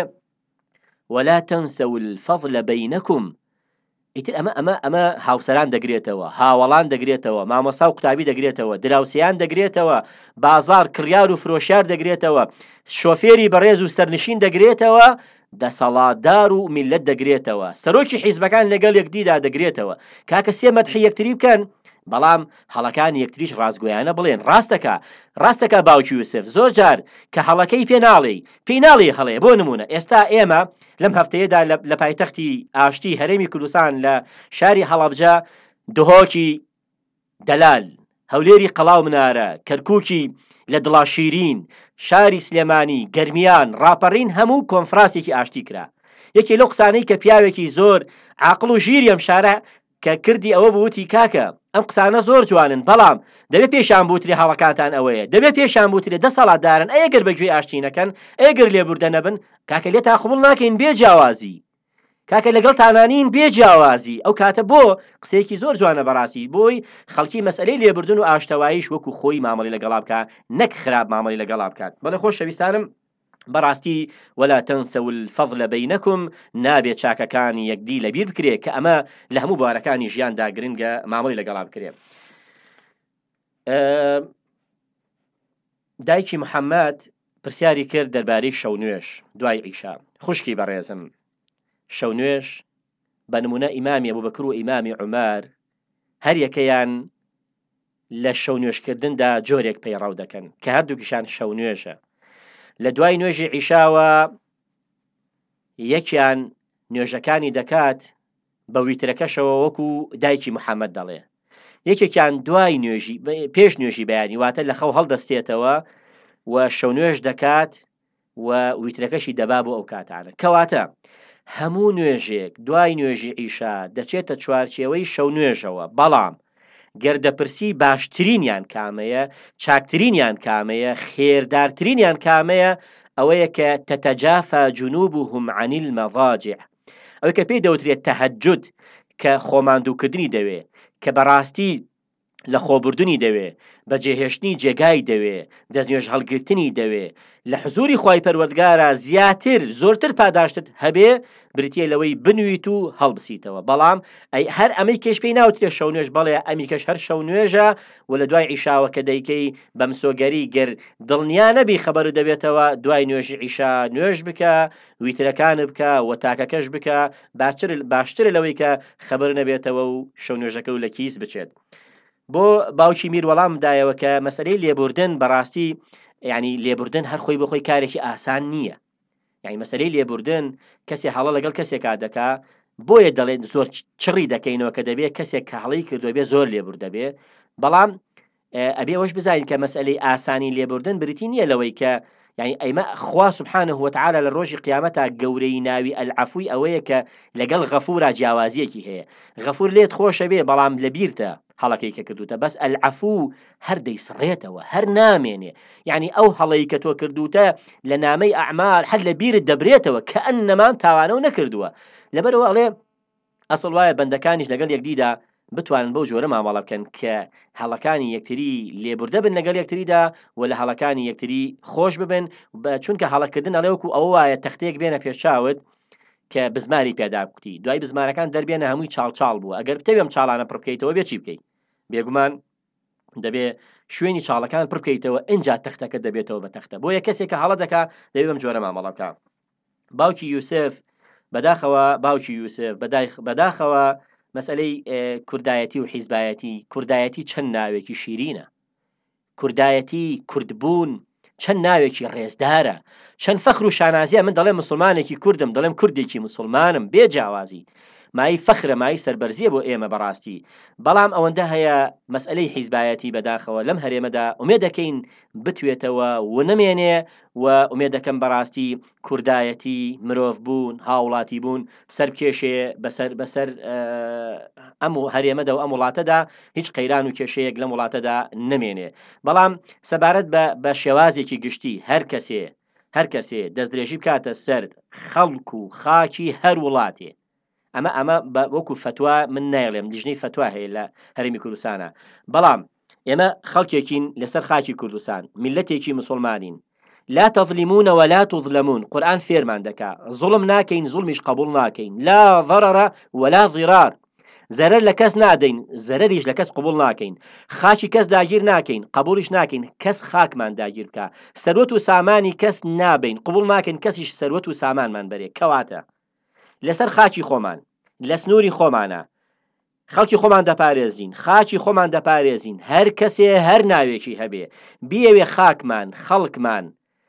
ولا تنسوا الفضل بينكم. ئیتر ئەمە ئەمە ئەمە هاوسەران دەگرێتەوە هاوەڵان دەگرێتەوە مامۆستا و قوتابی دەگرێتەوە دراوسیان دەگرێتەوە بازار کڕیار و فرۆشار دەگرێتەوە شۆفێری بەڕێز و سەرنشین دەگرێتەوە دەسەڵاتدار و میلەت دەگرێتەوە سەرۆکی حیزبەکان لەگەڵ یەکدیدا دەگرێتەوە کاکە سێ مەدحی یەکتری بکەن بەڵام هەڵەکانی یەکتریش ڕازگۆیانە بڵێن ڕاستەکە ڕاستەکە باوکی یوسف زۆر جار کە هەڵەکەی پێناڵی پێناڵی هەڵێ بۆ نمونە ئێستا ئێمە لەم هەفتەیەدا لە پایتەختی ئاشتی هەرێمی کوردستان لە شاری هەڵەبجە دهۆکی دەلال هەولێری قەڵاو منارە کەرکووکی لە دڵاشیرین شاری سلێمانی گەرمیان ڕاپەڕین هەموو کۆنفرانسێکی ئاشتی کرا. یەکێ لەو قسانەی کە پیاوێکی زۆر عاقڵ و ژیری ئەم شارە کە کردی ئەوە بوتی کاکە ئەم قسانە زۆر جوانن بەڵام دەبێت پێشان بوتری هەڵەکانتان ئەوەیە دەبێت پێشان بوترێ دە سەڵاتدارن ئەگەر بەگوێی ئاشتی نەکەن ئەگەر لێبوردە نەبن کاکە لێ تا قبوڵ ناکەین بێ جیاوازی کاکە لەگەڵ تانانین بێ جیاوازی ئەو کاتە بۆ قسەیەکی زۆر جوانە بەڕاستی بۆی خەڵکی مەسئلەی لێبوردن و ئاشتەواییش وەکو خۆی مامەڵی لەگەڵا بکە نەک خراپ مامەڵی لەگەڵا بکات. بەڵێ خۆشەویستانم بەڕاستی ولا تنسوا الفضل بينكم نابێت چاکەکانی یەکدی لەبیر بکرێ کە ئەمە لە هەموو بارەکانی ژیاندا گرنگە مامەڵی لەگەڵا بکرێ. دایکی محەممەد پرسیاری کرد دەربارەی شەو نوێش دوای عیشا. خوشکی بەڕێزم شەو نوێش بە نمونە ئیمامی ئەبوبەکر و ئیمامی عومەر هەر یەکەیان لە شەو نوێشکردندا جۆرێک پەیڕاو دەکەن کە هەردووکیشان شەو نوێژە. لە دوای نوێژی عیشاوە یەکیان نوێژەکانی دەکات بە ویترەکەشەوە وەکو دایکی محەممەد دەڵێ یەکێکیان دوای نوێژی پێش نوێژی بەیانی واتە لە خەو هەڵدەستێتەوە و شەو نوێژ دەکات و ویترەکەشی دەبا بۆ ئەو کاتانە کەواتە هەموو نوێژێک دوای نوێژی عیشا دەچێتە چوارچێوەی شەو نوێژەوە بەڵام گەردەپرسی باشترینیان کامەیە چاکترینیان کامەیە خێردارترینیان کامەیە ئەوەیە کە تەتەجافا جنوبهم عن المەضاجع ئەوەی کە پێی دەوترێت تەهەجود کە خۆماندووکردنی دەوێت کە بەڕاستی لە خۆبردننی دەوێ بەجێهێشتنی جێگای دەوێ دەستنوێژ هەڵگرتنی دەوێ لە حزوری خوای پەروەردگارە زیاتر زۆرتر پاداشتت هەبێ بریتە لەوەی بنویت و هەڵبسیتەوە بەڵام ئەی هەر ئەمەی کەش پێی ناوترێ شەو نوێژ بەڵێ ئەمیکەش هەر شەو نوێژە و لە دوای عیشاوە کە دەیکەی بە مسۆگەری گەر دڵنیا نەبی خەبەر دەبێتەوە دوای نوێژی عیشا نوێژ بکە ویترەکان بکە و تاکەکەش بکە باشتر لەوەی کە خەبەر نەبێتەوە و شەو نوێژەکە و لە کیس بچێت. بۆ باوکی میر وەڵام دایەوە کە مەسەلەی لێبوردن بەڕاستی ینی لێبوردن هەر خۆی بخۆی کارێکی ئاسان نییە یعنی مەسەلەی لێبوردن کەسێک هەڵە لەگەڵ کەسێکا دەکا بۆیە دەڵێن زۆر چڕی دەکەینەوە کە دەبێت کەسێک کە هەڵی کردو بێ زۆر لێبور دەبێ بەڵام ئەبێ وەش بزانین کە مەسئلەی ئاسانی لێبوردن بریتی نییە لەوەی کە یعنی ئەیمە خوا سبحانه وتعالى لە ڕۆژی قیامەتا گەورەی ناوی ئەلعەفوی ئەوەیە کە لەگەڵ غەفورا جیاوازیەکی هەیە غەفور لێت خۆشە بێ بەڵام لەبیرتە هەڵەکەی کە کردوتە بەس ئەلعەفو هەر دەیسڕێتەوە هەر نامێنێ یعنی ئەو هەڵەی کە تۆ کردوتە لە نامەی ئەعمال هەر لە بیرت دەبرێتەوە کە ئەنەمان تاوانە و نەکردووە لەبەرەوە ئەڵێ ئەسڵ وایە بەندەکانیش لەگەڵ یەکدیدا بتوانن بەو جۆرە مامەڵە بکەن کە هەڵەکانی یەکتری لێبوردە بن لەگەڵ یەکتریدا و لە هەڵەکانی یەکتری خۆش ببن چونکە هەڵەکردن ئەڵێوەکو ئەوە وایە تەختەیەک بێنە پێشچاوت کە بزماری پێدا بکوتی دوای بزمارەکان دەربێنە هەمووی چاڵچاڵ بوو ئەگەر بتەوێم چاڵانە پڕ بکەیتەوە بێ چی بکەیت بێگومان دەبێ شوێنی چاڵەکان پڕ بکەیتەوە ئینجا تەختەکە دەبێتەوە بە تەختە بۆیە کەسێک کە هەڵە دەکا دەبێ بەم جۆرە مامەڵە بکە. باوکی یوسف بەداخەوە باوکی یوسف بەداخەوە مەسئلەی کوردایەتی و حیزبایەتی کوردایەتی چەند ناوێکی شیرینە کوردایەتی کوردبوون چەند ناوێکی ڕێزدارە چەند فەخر و شانازیە من دەڵێم مسلمانێکی کوردم دەڵێم کوردێکی مسلمانم بێ جیاوازی مای فەخرە مای سەربەرزیە بۆ ئێمە بەڕاستی بەڵام ئەوەندە هەیە مەسئلەی حیزبایەتی بەداخەوە لەم هەرێمەدا ئومێد دەکەین بتوێتەوە و نەمێنێ و ئومێد دەکەم بەڕاستی کوردایەتی مرۆڤ بوون هاوڵاتی بوون سەرکێشێ بەسەر بەسەر ئەم هەرێمەدا و ئەم وڵاتەدا هیچ قەیران و کێشەیەک لەم وڵاتەدا نەمێنێ بەڵام سەبارەت بە شێوازێکی گشتی هەر کەسێ هەر کەسێ دەستدرێژی بکاتە سەر خەڵک و خاکی هەر وڵاتێ ئەمە ئەمە وەکو فتووا من نایڵێم لیژنەی فتووا هەیە لە هەرێمی کوردستانە بەڵام ئێمە خەڵکێکین لەسەر خاکی کوردستان میلەتێکی مسلمانین لا تظلمون ولا تظلمون قورآن فێرمان دەکا زوڵم ناکەین زوڵمیش قبول ناکەین لا ضرر ولا ضرار زەرەر لە کەس نادەین زەرەریش لە کەس قبول ناکەین خاکی کەس داگیر ناکەین قبولیش ناکەین کەس خاکمان داگیر بکە سەروەت و سامانی کەس نابین قبول ناکەین کەسیش سەروەت و سامانمان بەرێ کەواتە لەسەر خاکی خۆمان لە سنووری خۆمانە خەڵکی خۆمان دەپارێزین خاکی خۆمان دەپارێزین هەر کەسێ هەر ناوێکی هەبێ بیەوێ خاکمان خەڵکمان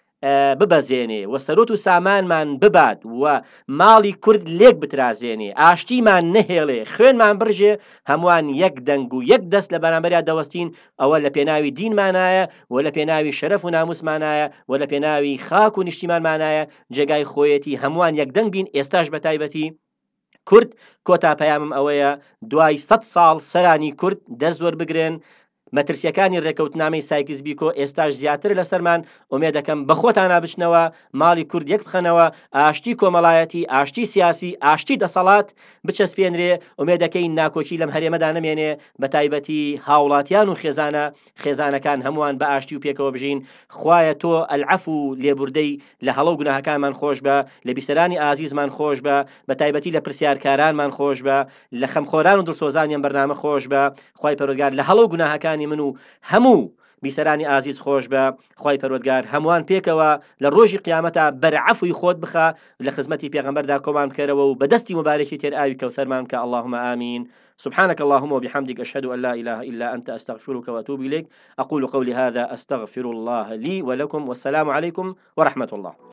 ببەزێنێ و سەرۆت و سامانمان ببات و ماڵی کورد لێک بترازێنێ ئاشتیمان نەهێڵێ خوێنمان برژێ هەمووان یەک دەنگ و یەک دەست لە بەرامبەریا دەوەستین ئەوە لە پێناوی دینمانایە و لە پێناوی شەرەف و ناموسمانایە و لە پێناوی خاک و نیشتیمانمانایە جێگای خۆیەتی هەمووان یەک دەنگ بین ئێستاش بە تایبەتی کورد کۆتا پەیامم ئەوەیە دوای سەد ساڵ سەرانی کورد دەرز وەربگرن مەترسیەکانی ڕێکەوتنامەی سایکس بیکۆ ئێستاش زیاتر لەسەرمان ئومێد دەکەم بە خۆتان نابچنەوە ماڵی کورد یەک بخەنەوە ئاشتی کۆمەڵایەتی ئاشتی سیاسی ئاشتی دەسەڵات بچەسپێنرێ ئومێد دەکەین ناکۆکی لەم هەرێمەدا نەمێنێ بە تایبەتی هاوڵاتیان و خێزانە خێزانەکان هەمووان بە ئاشتی و پێکەوە بژین خوایە تۆ ئەلعەفو و لێبوردەی لە هەڵە و گوناهەکانمان خۆش بە لە بیسەرانی ئازیزمان خۆش بە بە تایبەتی لە پرسیارکارانمان خۆش بە لە خەمخۆران و دڵسۆزانیان بەرنامە خۆش بە خوای پەروەردگار لە هەڵە و گوناهەکانی من و هەموو بیسەرانی ئازیز خۆش بە خوای پەروەردگار هەمووان پێکەوە لە ڕۆژی قیامەتە بەرعەفوی خۆت بخە لە خزمەتی پێغەمبەردا کۆمان بکەرەوە و بەدەستی مبارەکی تێر ئاوی کەوسەرمان بکە اللهم آمين سبحانك اللهم وبحمدك أشهد أن لا إله إلا أنت أستغفرك وأتوب إليك أقول قولي هذا أستغفر الله لي ولكم والسلام عليكم ورحمة الله.